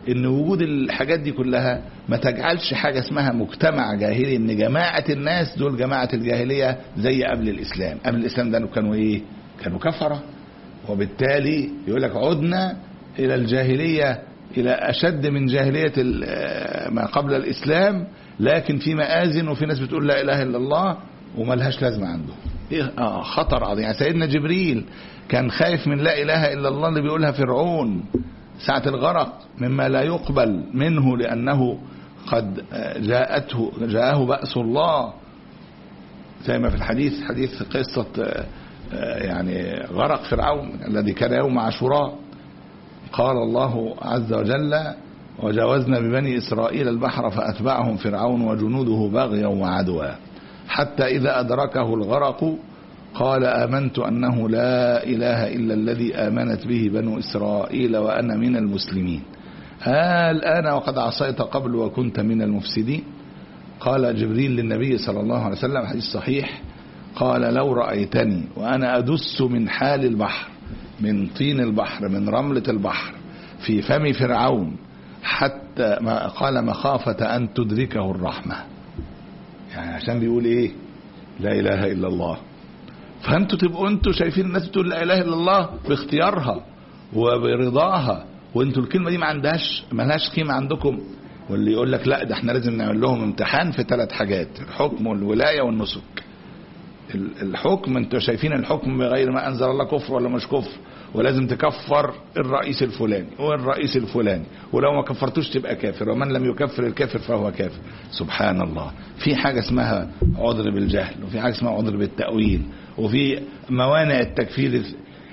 ان وجود الحاجات دي كلها ما تجعلش حاجة اسمها مجتمع جاهلي، ان جماعة الناس دول جماعة الجاهلية زي قبل الاسلام. قبل الاسلام ده كانوا ايه؟ كانوا كفرة، وبالتالي يقول لك عدنا الى الجاهلية، الى اشد من جاهلية ما قبل الاسلام، لكن في مآذن وفي ناس بتقول لا اله الا الله وما لهاش لازمة عنده. إيه؟ آه خطر عظيم. يعني سيدنا جبريل كان خايف من لا اله الا الله اللي بيقولها فرعون ساعة الغرق، مما لا يقبل منه لأنه قد جاءته جاءه بأس الله، زي ما في الحديث، حديث قصة يعني غرق فرعون الذي كان يوم عاشوراء. قال الله عز وجل: وجاوزنا ببني إسرائيل البحر فأتبعهم فرعون وجنوده بغيا وعدوا حتى إذا أدركه الغرق قال آمنت أنه لا إله إلا الذي آمنت به بنو إسرائيل وأنا من المسلمين. الآن وقد عصيت قبل وكنت من المفسدين. قال جبريل للنبي صلى الله عليه وسلم، حديث صحيح، قال: لو رأيتني وأنا أدس من حال البحر، من طين البحر، من رملة البحر، في فم فرعون، حتى ما قال مخافة أن تدركه الرحمة، يعني عشان بيقول إيه؟ لا إله إلا الله. فأنتوا تبقوا أنتوا شايفين الناس بتقول لا إله إلا الله باختيارها وبرضاها، وأنتوا الكلمة دي ما عندهاش ما لهاش قيمة عندكم. واللي يقول لك لا ده احنا لازم نعمل لهم امتحان في ثلاث حاجات: الحكم والولاية والنسك. الحكم، انتوا شايفين الحكم بغير ما أنزل الله كفر ولا مش كفر؟ ولازم تكفر الرئيس الفلاني والرئيس الفلاني، ولو ما كفرتوش تبقى كافر، ومن لم يكفر الكافر فهو كافر. سبحان الله. في حاجة اسمها عذر بالجهل، وفي حاجة اسمها عذر بالتأويل، وفي موانع التكفير.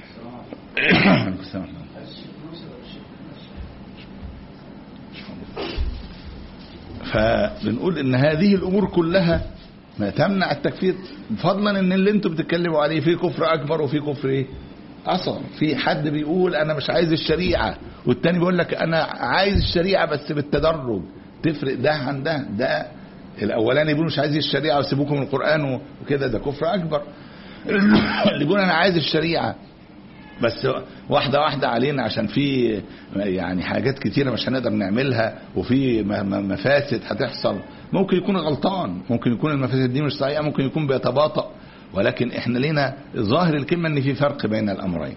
فبنقول ان هذه الامور كلها ما تمنع التكفير، فضلا ان اللي انتم بتتكلموا عليه فيه كفر اكبر وفيه كفر ايه اصغر. في حد بيقول انا مش عايز الشريعة، والتاني بيقول لك انا عايز الشريعة بس بالتدرج. تفرق ده عن ده؟ ده الاولاني بيقول مش عايز الشريعة وسيبوكم من القرآن وكده، ده كفر اكبر. اللي بيقول انا عايز الشريعة بس واحدة واحدة علينا، عشان في يعني حاجات كتيرة مش هنقدر نعملها، وفي مفاسد هتحصل، ممكن يكون غلطان، ممكن يكون المفاسد دي مش صحيحة، ممكن يكون بيتباطأ، ولكن احنا لنا ظاهر الكلمة ان في فرق بين الامرين.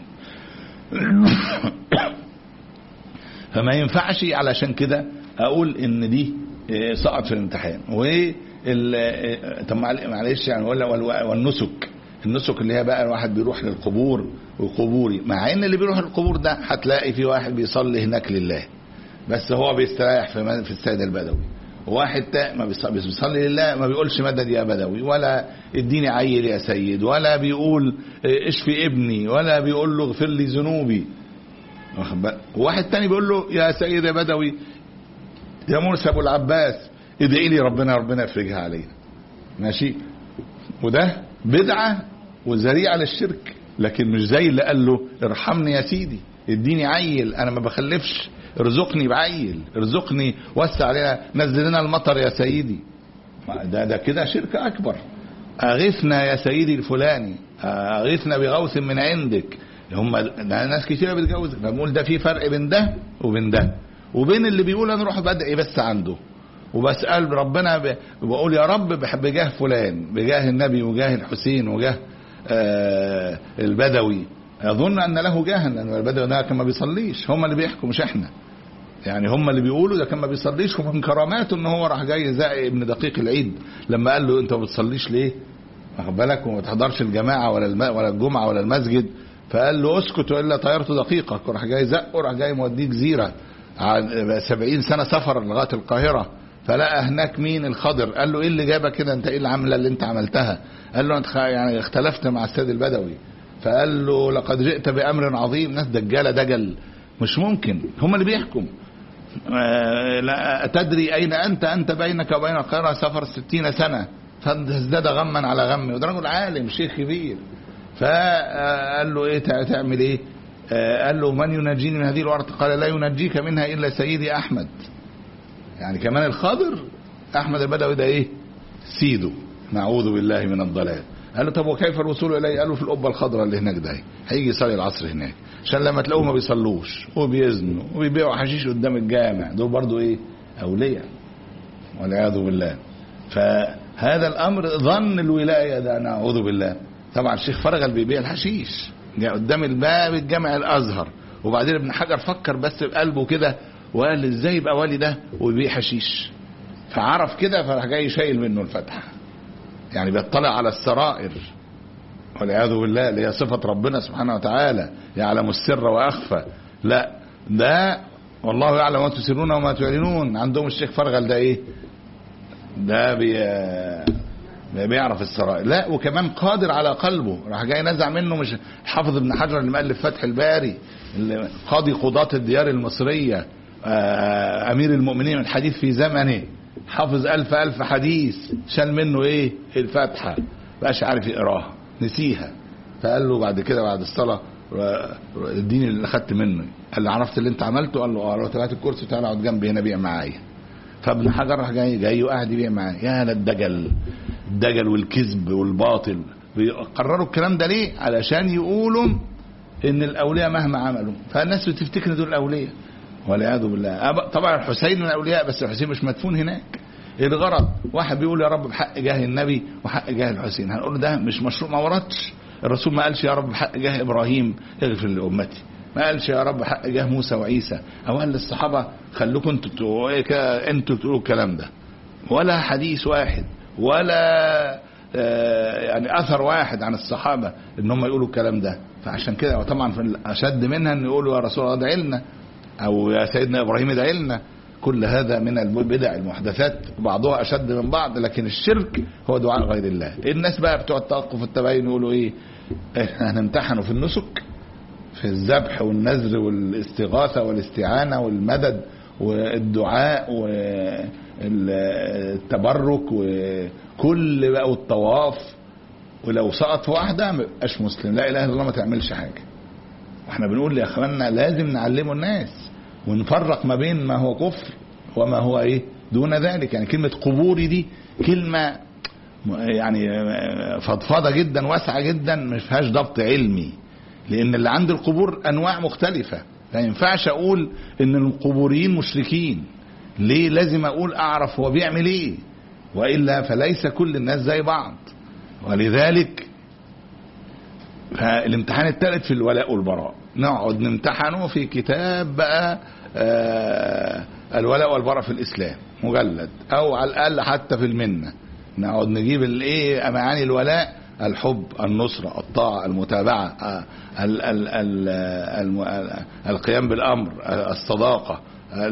فما ينفعش علشان كده اقول ان دي سقط في الامتحان. و طب معلش يعني، ولا والنسك، النسك اللي هي بقى الواحد بيروح للقبور وقبوري، مع ان اللي بيروح للقبور ده هتلاقي في واحد بيصلي هناك لله بس هو بيستريح في في السيد البدوي، وواحد ما بيصلي لله ما بيقولش مدد يا بدوي، ولا اديني عيل يا سيد، ولا بيقول اشفي ابني، ولا بيقول له اغفر لي ذنوبي. وواحد تاني بيقول له يا سيد يا بدوي يا مرسي ابو العباس ادعي لي ربنا ربنا يفرجها علينا. ماشي، وده بدعة وذريعة للشرك، لكن مش زي اللي قال له ارحمني يا سيدي، اديني عيل، انا ما بخلفش، ارزقني بعيل، ارزقني، وسع علينا، نزل لنا المطر يا سيدي. ده ده كده شرك اكبر. اغثنا يا سيدي الفلاني، اغثنا بغوث من عندك. هم ناس كتيرة بتجوز. بنقول ده في فرق بين ده وبين ده، وبين اللي بيقول انا اروح بدعي بس عنده وبسأل ربنا، بقول يا رب بجاه فلان، بجاه النبي وجاه الحسين وجاه آه البدوي. يظن ان له جاها، لان البدوي ده كان ما بيصليش، هم اللي بيحكوا مش احنا. يعني هم اللي بيقولوا ده كان ما بيصليش، ومن كراماته ان هو راح جاي زائي ابن دقيق العيد لما قال له انت ما بتصليش ليه؟ واخد بالك، وما تحضرش الجماعه ولا الم... ولا الجمعه ولا المسجد، فقال له اسكت والا طيرت دقيقك، وراح جاي زقه، وراح جاي موديه جزيره سبعين سنه سفر لغايه القاهره، فلقى هناك مين؟ الخضر. قال له ايه اللي جابك كده؟ انت ايه العمله اللي انت عملتها؟ قال له انت يعني اختلفت مع السيد البدوي. فقال له لقد جئت بامر عظيم. ناس دجاله دجل، مش ممكن. هم اللي بيحكم. لا تدري اين انت؟ انت بينك وبين القاهره سفر ستين سنه، فازداد غما على غم. وده رجل عالم شيخ كبير. فقال له ايه تعمل ايه؟ قال له من ينجيني من هذه الورطه؟ قال لا ينجيك منها الا سيدي احمد. يعني كمان الخضر احمد البدوي ده ايه؟ سيده. نعوذ بالله من الضلال. قال له طب وكيف الوصول اليه؟ قال له في القبه الخضراء اللي هناك ده، هيجي يصلي العصر هناك، عشان لما تلاقوه ما بيصلوش وبيزنوا وبيبيعوا حشيش قدام الجامع، دول برضو ايه؟ اولياء والعياذ بالله. فهذا الامر ظن الولايه ده، نعوذ بالله. طبعا الشيخ فرغل بيبيع الحشيش جاء قدام الباب الجامع الازهر، وبعدين ابن حجر فكر بس بقلبه كده وقال ازاي يبقى والي ده ويبيع حشيش، فعرف كده فراح جاي شايل منه الفتحه، يعني بيطلع على السرائر والعياذ بالله، اللي هي صفه ربنا سبحانه وتعالى، يعلم السر واخفى. لا ده والله يعلم ما تسرون وما تعلنون. عندهم الشيخ فرغل ده ايه؟ ده بي بيعرف السرائر. لا وكمان قادر على قلبه، راح جاي نزع منه. مش حافظ ابن حجر اللي مؤلف فتح الباري، اللي قاضي قضاة الديار المصرية، امير المؤمنين من الحديث في زمنه، حافظ الف الف حديث، شال منه ايه؟ الفاتحة، بقاش عارف يقراها، نسيها. فقال له بعد كده بعد الصلاة اديني اللي اخدت منه. قال له عرفت اللي انت عملته؟ قال له اه. لو طلعت الكرسي تعالى اقعد جنبي هنا بيع معايا. فابن حجر راح جاي جاي وقاعد يبيع معاه. يا للدجل، الدجل والكذب والباطل. بيقرروا الكلام ده ليه؟ علشان يقولوا ان الاولياء مهما عملوا، فالناس بتفتكر دول الاولياء والعياذ بالله. طبعا الحسين من الاولياء، بس الحسين مش مدفون هناك. الغرض واحد بيقول يا رب بحق جاه النبي وحق جاه الحسين، هنقول ده مش مشروع، ما وردش. الرسول ما قالش يا رب بحق جاه ابراهيم اغفر لامتي، ما قالش يا رب حق جاه موسى وعيسى، او قال للصحابه خلوكم انتوا انتوا تقولوا الكلام ده، ولا حديث واحد ولا يعني اثر واحد عن الصحابه ان هم يقولوا الكلام ده. فعشان كده وطبعا في اشد منها ان يقولوا يا رسول الله ادعي لنا، او يا سيدنا ابراهيم ادعي لنا. كل هذا من البدع المحدثات، بعضها اشد من بعض، لكن الشرك هو دعاء غير الله. الناس بقى بتوع التوقف التبين يقولوا ايه؟ احنا هنمتحنوا في النسك، في الذبح والنذر والاستغاثة والاستعانة والمدد والدعاء والتبرك وكل بقى والطواف، ولو سقط واحدة ما يبقاش مسلم، لا اله الا الله، ما تعملش حاجة. واحنا بنقول يا اخواننا لازم نعلمه الناس ونفرق ما بين ما هو كفر وما هو ايه دون ذلك. يعني كلمة قبوري دي كلمة يعني فضفاضة جدا واسعة جدا، ما فيهاش ضبط علمي، لان اللي عند القبور انواع مختلفة. لا ينفعش اقول ان القبوريين مشركين، ليه؟ لازم اقول اعرف هو بيعمل ايه، وإلا فليس كل الناس زي بعض. ولذلك فالامتحان الثالث في الولاء والبراء، نقعد نمتحنه في كتاب بقى آه الولاء والبراء في الإسلام مجلد، او على الاقل حتى في المنة نقعد نجيب الايه معاني الولاء: الحب، النصرة، الطاعة، المتابعة، ال ال ال ال القيام بالامر، الصداقة،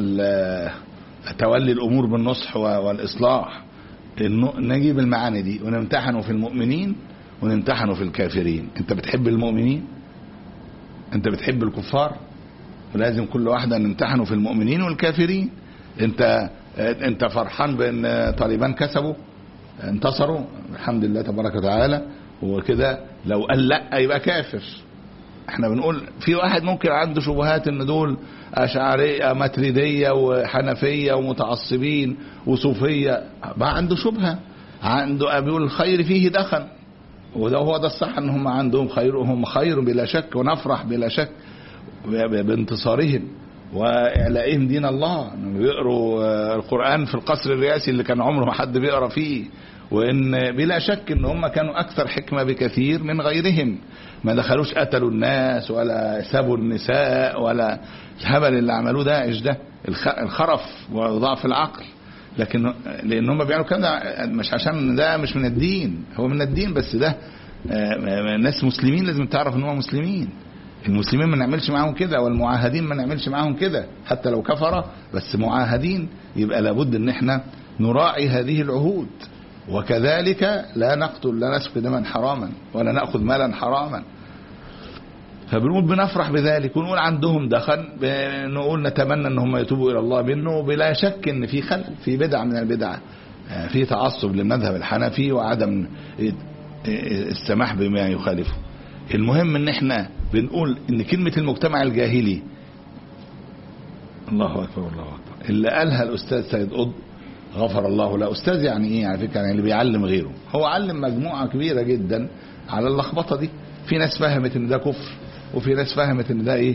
تولي الامور بالنصح والاصلاح. نجيب المعاني دي ونمتحنه في المؤمنين ونمتحنه في الكافرين. انت بتحب المؤمنين؟ انت بتحب الكفار؟ ولازم كل واحدة نمتحنه في المؤمنين والكافرين. انت انت فرحان بان طالبان كسبوا انتصروا؟ الحمد لله تبارك وتعالى. وكده لو قال لا يبقى كافر. احنا بنقول في واحد ممكن عنده شبهات ان دول اشعرية ماتريدية وحنفية ومتعصبين وصوفية، ما عنده شبهة، عنده بيقول الخير فيه دخن، وده هو ده الصح، ان هم عندهم خير وهم خير بلا شك، ونفرح بلا شك بانتصارهم واعلائهم دين الله. بيقروا القرآن في القصر الرئاسي اللي كان عمره ما حد بيقرا فيه، وان بلا شك ان هم كانوا اكثر حكمة بكثير من غيرهم. ما دخلوش قتلوا الناس ولا سابوا النساء ولا الهبل اللي عملوه داعش ده، الخرف وضعف العقل. لكن لان هم بيعملوا كده مش عشان ده مش من الدين، هو من الدين، بس ده ناس مسلمين لازم تعرف ان هم مسلمين. المسلمين ما نعملش معاهم كده، والمعاهدين ما نعملش معاهم كده، حتى لو كفروا بس معاهدين. يبقى لابد ان احنا نراعي هذه العهود. وكذلك لا نقتل، لا نسفك دما حراما ولا نأخذ مالا حراما. فبنقول بنفرح بذلك، ونقول عندهم دخن، نقول نتمنى ان هم يتوبوا الى الله منه. بلا شك ان في خلل، في بدعة من البدع، في تعصب للمذهب الحنفي وعدم السماح بما يخالفه. المهم ان احنا بنقول ان كلمة المجتمع الجاهلي، الله اكبر الله اكبر، اللي قالها الاستاذ سيد قطب غفر الله له. أستاذ يعني إيه على فكرة؟ يعني اللي بيعلم غيره. هو علم مجموعة كبيرة جدا على اللخبطة دي. في ناس فهمت إن ده كفر، وفي ناس فهمت إن ده إيه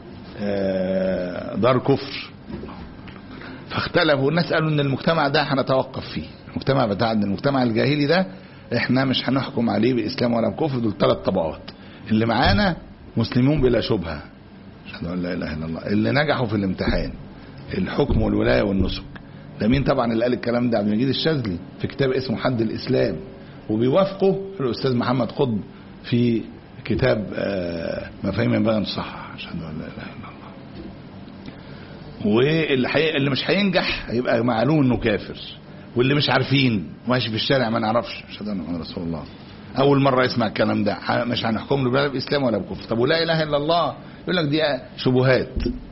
آه دار كفر، فاختلفوا. والناس قالوا إن المجتمع ده هنتوقف فيه، المجتمع بتاع المجتمع الجاهلي ده احنا مش هنحكم عليه بإسلام ولا بكفر. دول ثلاث طبقات: اللي معانا مسلمون بلا شبهة أشهد أن لا إله إلا الله، اللي نجحوا في الامتحان الحكم والولاية والنسك. ده مين طبعا اللي قال الكلام ده؟ عبد المجيد الشاذلي في كتاب اسمه حد الإسلام، وبيوافقه الأستاذ محمد قطب في كتاب مفاهيم ينبغي أن تصحح أشهد أن لا إله إلا الله. واللي حي... اللي مش هينجح هيبقى معلوم إنه كافر، واللي مش عارفين ماشي في الشارع ما نعرفش أشهد أن محمد رسول الله، أول مرة يسمع الكلام ده، مش هنحكم له بإسلام ولا بكفر. طب ولا إله إلا الله يقول لك دي شبهات.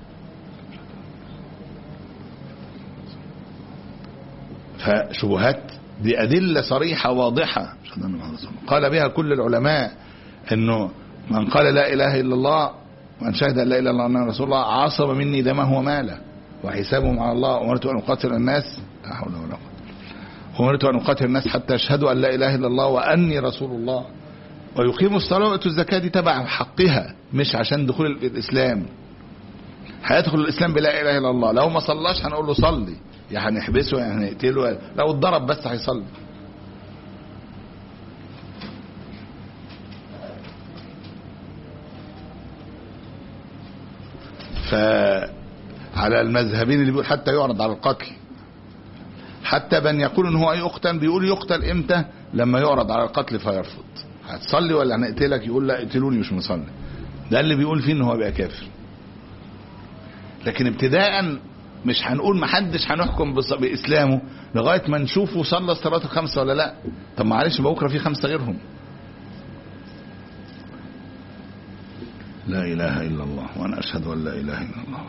فشبهات دي أدلة صريحة واضحة قال بها كل العلماء، إنه من قال لا إله إلا الله ومن شهد أن لا إله إلا الله رسول الله عصم مني دمه وماله وحسابهم على الله. أمرت أن أقاتل الناس لا حول ولا قوة أمرت أن أقاتل الناس حتى يشهدوا أن لا إله إلا الله وأني رسول الله ويقيموا الصلاة ويؤتوا الزكاة. دي تبع حقها، مش عشان دخول الإسلام. هيدخل الإسلام بلا إله إلا الله، لو ما صلاش هنقول له صلي، يا هنحبسه يا هنقتله، لو اتضرب بس هيصلي. فعلى المذهبين اللي بيقول حتى يعرض على القتل، حتى من يقول ان هو يقتل بيقول يقتل امتى؟ لما يعرض على القتل فيرفض. هتصلي ولا هنقتلك؟ يقول لا اقتلوني مش مصلي. ده اللي بيقول فيه ان هو بقى كافر. لكن ابتداء مش هنقول محدش هنحكم باسلامه لغايه ما نشوفه صلى الصلاه الخمسه ولا لا. طب معلش بكره في خمسه غيرهم. لا اله الا الله وانا اشهد ان لا اله الا الله.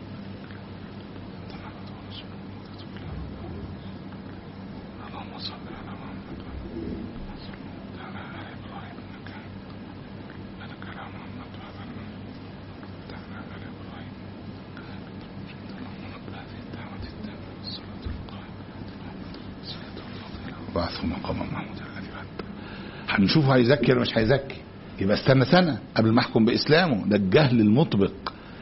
اللهم صل على محمد وعلى ال ابراهيم انك بارك على محمد وعلى ال ابراهيم. بعثه مقاما محمودا الذي بعد. هنشوفه هيزكي ولا مش هيزكي. يبقى استنى سنة قبل ما احكم بإسلامه. ده الجهل المطبق،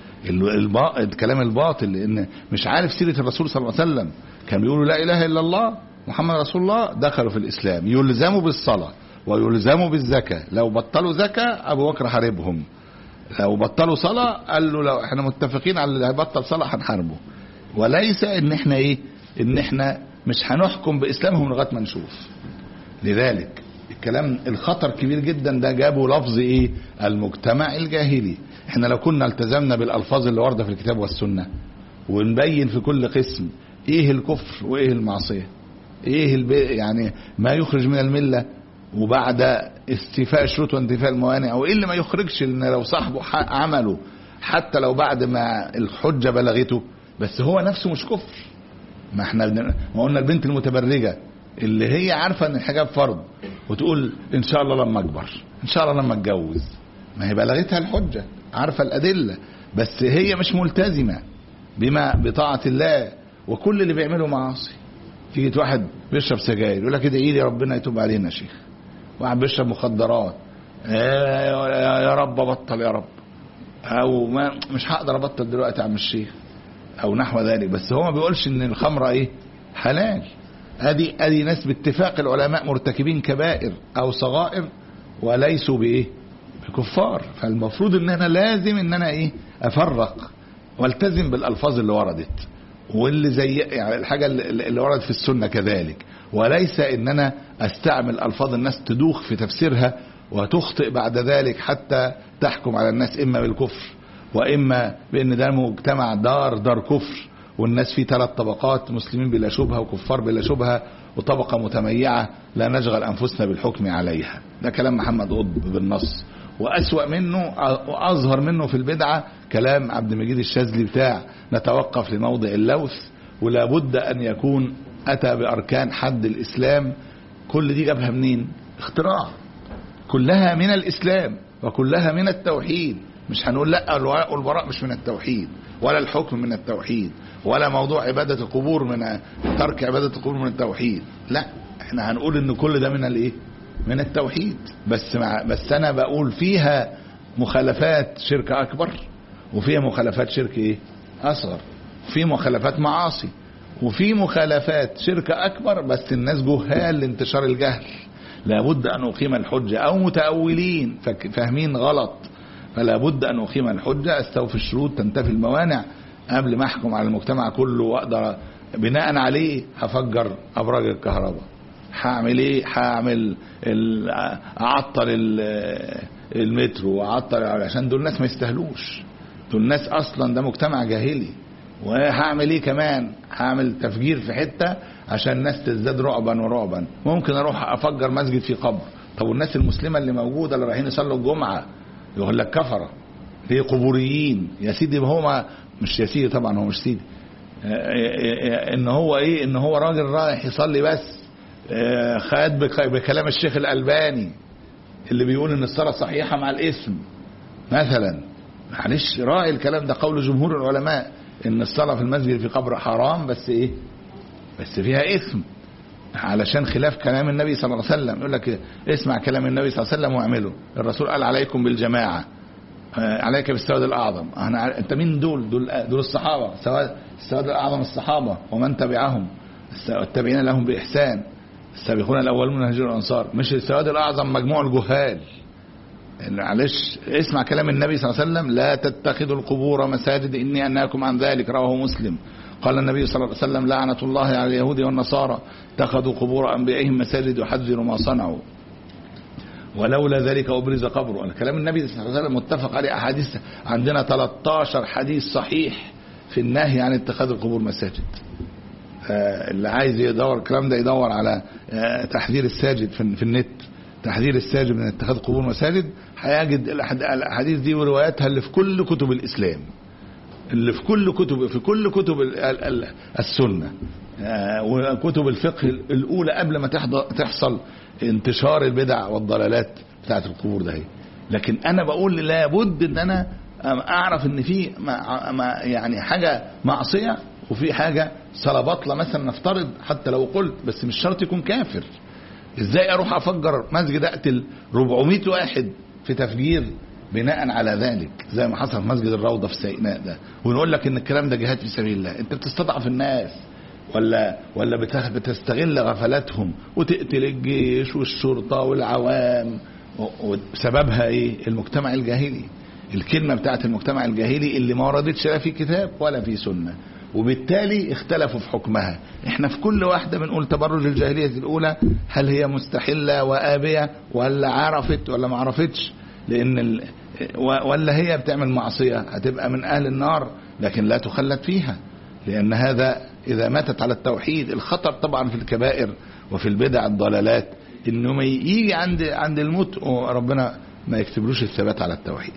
الكلام الباطل، لأن مش عارف سيرة الرسول صلى الله عليه وسلم. كان بيقولوا لا إله إلا الله محمد رسول الله، دخلوا في الإسلام، يلزموا بالصلاة ويلزموا بالزكاة. لو بطلوا زكاة أبو بكر حاربهم، لو بطلوا صلاة قال له لو احنا متفقين على اللي هيبطل صلاة هنحاربه. وليس ان احنا ايه ان احنا مش هنحكم بإسلامهم لغاية ما نشوف. لذلك الكلام الخطر كبير جدا ده جابوا لفظ ايه؟ المجتمع الجاهلي. احنا لو كنا التزمنا بالالفاظ اللي واردة في الكتاب والسنة ونبين في كل قسم ايه الكفر وايه المعصية، ايه الب... يعني ما يخرج من الملة وبعد استيفاء الشروط وانتفاء الموانع، وايه اللي ما يخرجش، ان لو صاحبه عمله حتى لو بعد ما الحجة بلغته بس هو نفسه مش كفر. ما احنا ما قلنا البنت المتبرجة اللي هي عارفة ان الحجاب فرض وتقول ان شاء الله لما اكبر، ان شاء الله لما اتجوز، ما هي بلغتها الحجة، عارفة الادلة، بس هي مش ملتزمة بما بطاعة الله، وكل اللي بيعمله معاصي. تيجي واحد بيشرب سجاير يقول لك ادعي لي ربنا يتوب علينا يا شيخ. واحد بيشرب مخدرات يا رب بطل يا رب، او ما مش هقدر ابطل دلوقتي يا عم الشيخ، او نحو ذلك. بس هو ما بيقولش ان الخمره ايه؟ حلال. ادي ادي ناس باتفاق العلماء مرتكبين كبائر او صغائر وليسوا بايه؟ بكفار. فالمفروض ان انا لازم ان انا ايه؟ افرق والتزم بالالفاظ اللي وردت، واللي زي يعني الحاجه اللي وردت في السنه كذلك، وليس ان انا استعمل الفاظ الناس تدوخ في تفسيرها وتخطئ بعد ذلك حتى تحكم على الناس اما بالكفر واما بان ده مجتمع دار دار كفر، والناس فيه ثلاث طبقات: مسلمين بلا شبهه وكفار بلا شبهه وطبقه متميعه لا نشغل انفسنا بالحكم عليها. ده كلام محمد قطب بالنص. وأسوأ منه وأظهر منه في البدعة كلام عبد المجيد الشاذلي بتاع نتوقف لموضع اللوث، ولا بد أن يكون أتى بأركان حد الإسلام. كل دي جابها منين؟ اختراع. كلها من الإسلام وكلها من التوحيد. مش هنقول لا الولاء والبراء مش من التوحيد، ولا الحكم من التوحيد، ولا موضوع عبادة القبور من ترك عبادة القبور من التوحيد. لا، احنا هنقول ان كل ده من الايه؟ من التوحيد. بس مع بس انا بقول فيها مخالفات شرك اكبر، وفيها مخالفات شرك ايه؟ اصغر، وفي مخالفات معاصي، وفي مخالفات شرك اكبر بس الناس جهال لانتشار الجهل، لابد ان اقيم الحجة، او متأولين فاهمين غلط، فلا بد ان اقيم الحجة، استوفي الشروط، تنتفي الموانع قبل ما احكم على المجتمع كله واقدر بناء عليه هفجر ابراج الكهرباء، هعمل ايه؟ هعمل اعطل المترو واعطل، عشان دول الناس ما يستاهلوش، دول الناس اصلا ده مجتمع جاهلي. وهعمل ايه كمان؟ هعمل تفجير في حتة عشان الناس تزداد رعبا ورعبا. ممكن اروح افجر مسجد في قبر، طب والناس المسلمة اللي موجودة اللي رايحين يصلوا الجمعة يقول لك كفرة ليه قبوريين؟ يا سيدي هو مش يا سيدي طبعا، هو مش سيدي، ان هو ايه؟ ان هو راجل رايح يصلي بس خد بكلام الشيخ الألباني اللي بيقول ان الصلاة صحيحة مع الاسم مثلا. معلش، راعي الكلام ده، قول جمهور العلماء ان الصلاة في المسجد في قبر حرام، بس ايه؟ بس فيها اسم، علشان خلاف كلام النبي صلى الله عليه وسلم. يقول لك اسمع كلام النبي صلى الله عليه وسلم واعمله، الرسول قال عليكم بالجماعة، عليك بالسواد الأعظم. أنا أنت مين دول؟ دول, دول الصحابة، السواد الأعظم الصحابة ومن تبعهم التابعين لهم بإحسان، السابقون الأولون من الهجر والأنصار، مش السواد الأعظم مجموع الجهال. معلش، اسمع كلام النبي صلى الله عليه وسلم، لا تتخذوا القبور مساجد إني أنهاكم عن ذلك، رواه مسلم. قال النبي صلى الله عليه وسلم لعنة الله على اليهود والنصارى اتخذوا قبور أنبيائهم مساجد يحذر ما صنعوا ولولا ذلك أبرز قبره. كلام النبي صلى الله عليه وسلم متفق عليه، أحاديث عندنا ثلاثة عشر حديث صحيح في النهي عن اتخاذ القبور مساجد. اللي عايز يدور الكلام ده يدور على تحذير الساجد في النت، تحذير الساجد من اتخاذ قبور مساجد، هيجد الأحاديث دي ورواياتها اللي في كل كتب الإسلام، اللي في كل كتب في كل كتب السنة وكتب الفقه الأولى قبل ما تحصل انتشار البدع والضلالات بتاعت القبور ده. لكن أنا بقول لابد ان أنا أعرف ان في يعني حاجة معصية وفي حاجة صلاة باطلة مثلا، نفترض حتى لو قلت، بس مش شرط يكون كافر. ازاي اروح افجر مسجد اقتل أربعمائة واحد في تفجير بناء على ذلك زي ما حصل في مسجد الروضة في سيناء ده، ونقول لك ان الكلام ده جهاد في سبيل الله؟ انت بتستضعف الناس ولا ولا بتستغل غفلاتهم وتقتل الجيش والشرطة والعوام؟ وسببها ايه؟ المجتمع الجاهلي، الكلمة بتاعت المجتمع الجاهلي اللي ما وردتش لا في كتاب ولا في سنة، وبالتالي اختلفوا في حكمها. احنا في كل واحدة بنقول تبرج الجاهلية الأولى هل هي مستحلة وآبية ولا عرفت ولا ما عرفتش، لأن ال... ولا هي بتعمل معصية هتبقى من أهل النار لكن لا تخلد فيها، لأن هذا إذا ماتت على التوحيد. الخطر طبعا في الكبائر وفي البدع الضلالات إنه ما يجي عند عند الموت وربنا ما يكتبلوش الثبات على التوحيد.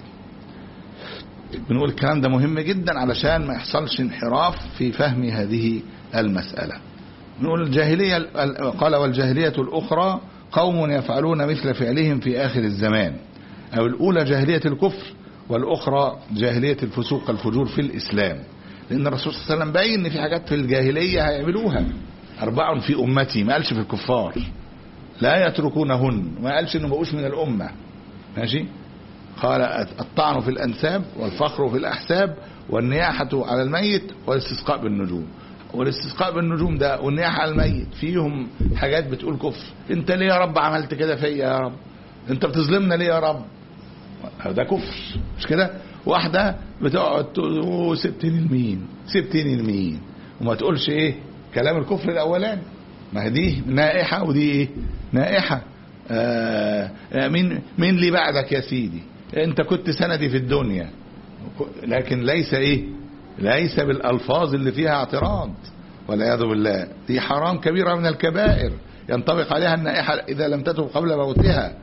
بنقول الكلام ده مهم جدا علشان ما يحصلش انحراف في فهم هذه المسألة. نقول الجاهلية، قال والجاهلية الأخرى قوم يفعلون مثل فعلهم في آخر الزمان، أو الأولى جاهلية الكفر والأخرى جاهلية الفسوق الفجور في الإسلام. لأن الرسول صلى الله عليه وسلم باين إن في حاجات في الجاهلية هيعملوها، أربع في أمتي، ما قالش في الكفار لا يتركونهن، ما قالش إنه بقوش من الأمة، ماشي؟ قال الطعن في الأنساب والفخر في الأحساب والنياحة على الميت والاستسقاء بالنجوم. والاستسقاء بالنجوم ده والنياحة على الميت فيهم حاجات بتقول كفر. انت ليه يا رب عملت كده فيا يا رب؟ انت بتظلمنا ليه يا رب؟ ده كفر، مش كده؟ واحدة بتقعد تقول سبتني لمين سبتني لمين وما تقولش ايه كلام الكفر الاولاني. ما دي نائحة ودي ايه نائحة. آه مين مين اللي بعدك يا سيدي؟ انت كنت سندي في الدنيا، لكن ليس ايه ليس بالالفاظ اللي فيها اعتراض والعياذ بالله. دي حرام كبيرة من الكبائر ينطبق عليها النائحة اذا لم تتب قبل موتها.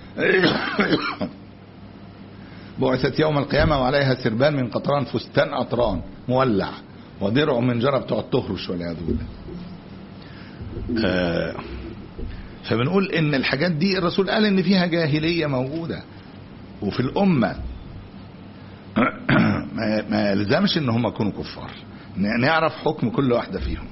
بعثت يوم القيامة وعليها سربان من قطران فستان قطران مولع ودرع من جرب تقعد تخرش والعياذ بالله. آه فبنقول ان الحاجات دي الرسول قال ان فيها جاهلية موجودة وفي الأمة. ما يلزمش ان هم يكونوا كفار، نعرف حكم كل واحدة فيهم.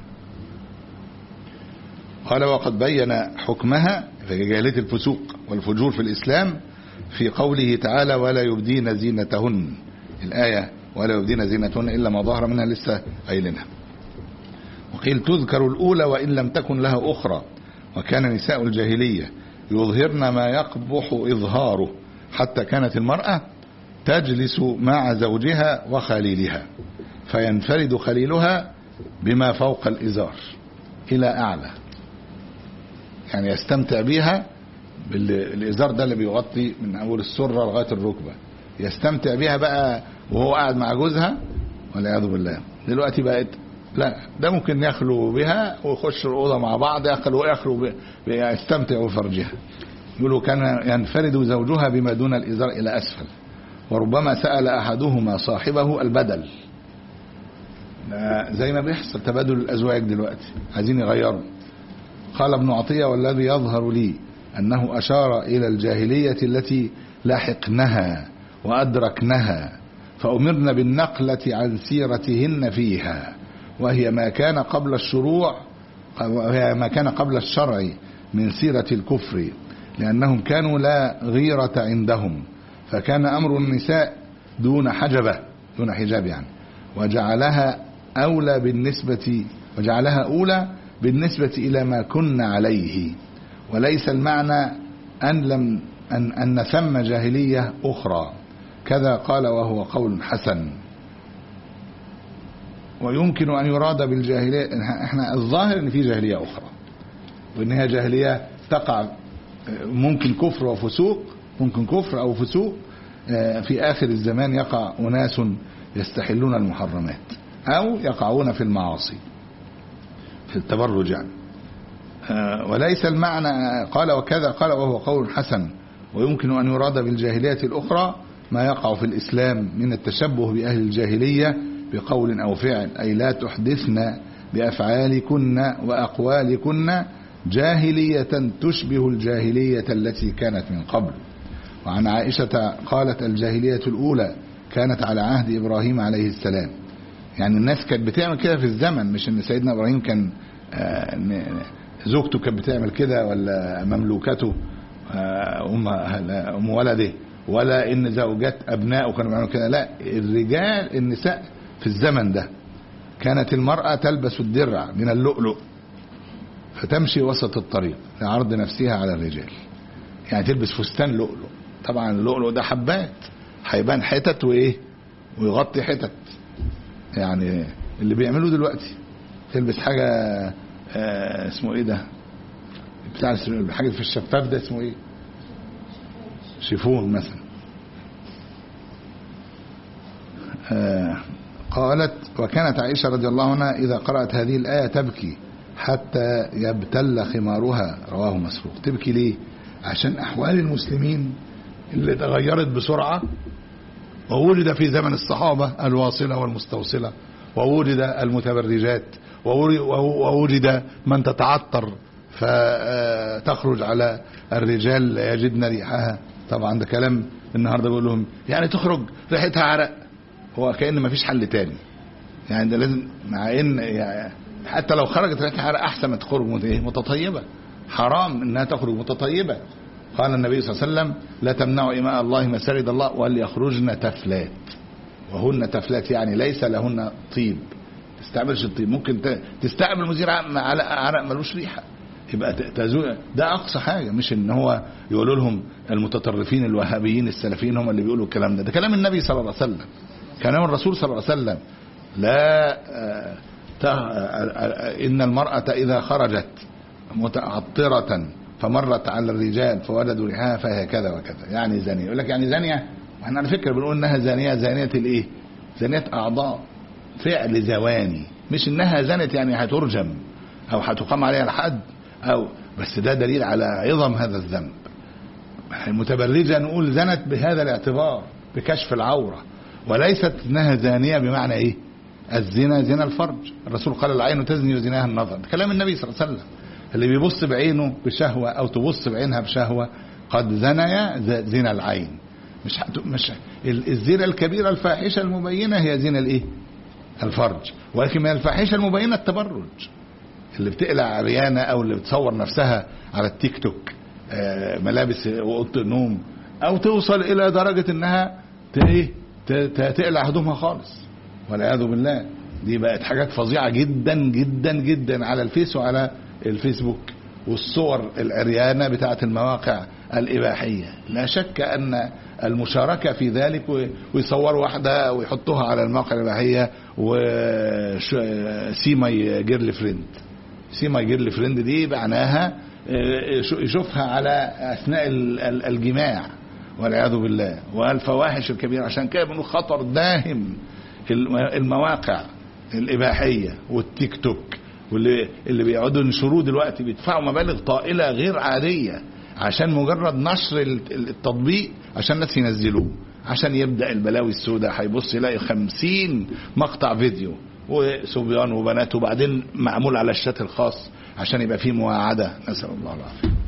قال وقد بين حكمها في جاهلية الفسوق والفجور في الإسلام في قوله تعالى ولا يبدين زينتهن، الآية ولا يبدين زينتهن إلا ما ظهر منها لسه قايلينها. وقيل تذكر الأولى وإن لم تكن لها أخرى، وكان نساء الجاهلية يظهرن ما يقبح إظهاره، حتى كانت المرأة تجلس مع زوجها وخليلها فينفرد خليلها بما فوق الإزار إلى أعلى، يعني يستمتع بيها بالإزار ده اللي بيغطي من أول السرة لغاية الركبة، يستمتع بيها بقى وهو قاعد مع جوزها والعياذ بالله. دلوقتي بقت لا، ده ممكن يخلو بها ويخش الأوضة مع بعض يخلو يخلو يستمتع بفرجها. يقولوا كان ينفرد زوجها بما دون الإزار إلى أسفل، وربما سأل أحدهما صاحبه البدل، زي ما بيحصل تبادل الأزواج دلوقتي عايزين يغيروا. قال ابن عطية والذي يظهر لي أنه أشار إلى الجاهلية التي لحقنها وأدركنها فأمرنا بالنقلة عن سيرتهن فيها، وهي ما كان قبل الشروع وهي ما كان قبل الشرع من سيرة الكفر، لأنهم كانوا لا غيرة عندهم، فكان أمر النساء دون حجبة دون حجاب يعني، وجعلها أولى بالنسبة وجعلها أولى بالنسبة إلى ما كنا عليه، وليس المعنى أن لم أن, أن ثم جاهلية أخرى، كذا قال وهو قول حسن. ويمكن أن يراد بالجاهلية، احنا الظاهر ان في جاهلية أخرى وإنها جاهلية تقع ممكن كفر وفسوق، ممكن كفر أو فسوق في آخر الزمان يقع أناس يستحلون المحرمات أو يقعون في المعاصي في التبرج يعني. وليس المعنى قال وكذا قال وهو قول حسن. ويمكن أن يراد بالجاهلية الأخرى ما يقع في الإسلام من التشبه بأهل الجاهلية بقول أو فعل، أي لا تحدثن بأفعالكن وأقوالكن جاهلية تشبه الجاهلية التي كانت من قبل. وعن عائشة قالت الجاهلية الأولى كانت على عهد إبراهيم عليه السلام، يعني الناس كانت بتعمل كده في الزمن، مش ان سيدنا إبراهيم كان زوجته كانت بتعمل كده ولا مملوكته أم ولده ولا ان زوجات أبنائه كانوا بيعملوا كده، لا، الرجال النساء في الزمن ده كانت المرأة تلبس الدرع من اللؤلؤ فتمشي وسط الطريق لعرض نفسها على الرجال، يعني تلبس فستان لؤلؤ. طبعا اللؤلؤ ده حبات هيبان حتت وايه ويغطي حتت، يعني اللي بيعملوه دلوقتي تلبس حاجة آه اسمه ايه ده بتاع حاجة في الشفاف ده اسمه ايه، شيفون مثلا. آه قالت وكانت عائشة رضي الله عنها إذا قرأت هذه الآية تبكي حتى يبتل خمارها، رواه مسروق. تبكي ليه؟ عشان أحوال المسلمين اللي تغيرت بسرعة، ووجد في زمن الصحابة الواصلة والمستوصلة، ووجد المتبرجات، ووجد من تتعطر فتخرج على الرجال يجدن ريحها. طبعا ده كلام النهاردة بيقول لهم يعني تخرج ريحتها عرق، هو كأن ما فيش حل تاني، يعني ده لازم، مع ان يعني حتى لو خرجت ريحتها عرق احسن ما تخرج متطيبة، حرام انها تخرج متطيبة. قال النبي صلى الله عليه وسلم لا تمنعوا إماء الله مساجد الله وليخرجن تفلات، وهن تفلات يعني ليس لهن طيب، تستعملش الطيب، ممكن تستعمل مزير على عرق ملوش ريحة، يبقى تزول، ده أقصى حاجة. مش إن هو يقولوا لهم المتطرفين الوهابيين السلفيين هم اللي بيقولوا الكلام ده، ده كلام النبي صلى الله عليه وسلم، كلام الرسول صلى الله عليه وسلم. لا إن المرأة إذا خرجت متعطرة فمرت على الرجال فوجدوا ريحها فهي كذا وكذا، يعني زانية. يقول لك يعني زانية، واحنا على فكرة بنقول انها زانية، زانية الايه؟ زانية اعضاء، فعل زواني، مش انها زنت يعني هترجم او هتقام عليها الحد، او بس ده دليل على عظم هذا الذنب. المتبرجة نقول زنت بهذا الاعتبار بكشف العورة، وليست انها زانية بمعنى ايه؟ الزنا زنا الفرج. الرسول قال العين تزني وزناها النظر، ده كلام النبي صلى الله عليه وسلم. اللي بيبص بعينه بشهوة او تبص بعينها بشهوة قد زنيا زنا العين. مش مش الزنا الكبيرة الفاحشة المبينة هي زنا الايه؟ الفرج. ولكن من الفاحشة المبينة التبرج، اللي بتقلع عريانة او اللي بتصور نفسها على التيك توك ملابس واوضه النوم، او توصل الى درجة انها تقلع هدومها خالص والعياذ بالله. دي بقت حاجات فظيعة جدا جدا جدا على الفيس وعلى الفيسبوك، والصور العريانة بتاعت المواقع الإباحية. لا شك أن المشاركة في ذلك، ويصوروا واحدة ويحطوها على المواقع الإباحية وسي ماي جيرل فريند. سي ماي جيرل فريند دي معناها يشوفها على أثناء الجماع والعياذ بالله، والفواحش الكبيرة. عشان كده بنقول خطر داهم المواقع الإباحية والتيك توك، واللي اللي بيقعدوا ينشروه دلوقتي بيدفعوا مبالغ طائلة غير عادية عشان مجرد نشر التطبيق، عشان الناس ينزلوه، عشان يبدأ البلاوي السوداء. هيبص يلاقي خمسين مقطع فيديو وصبيان وبنات، وبعدين معمول على الشات الخاص عشان يبقى فيه مواعدة. نسأل الله العافية.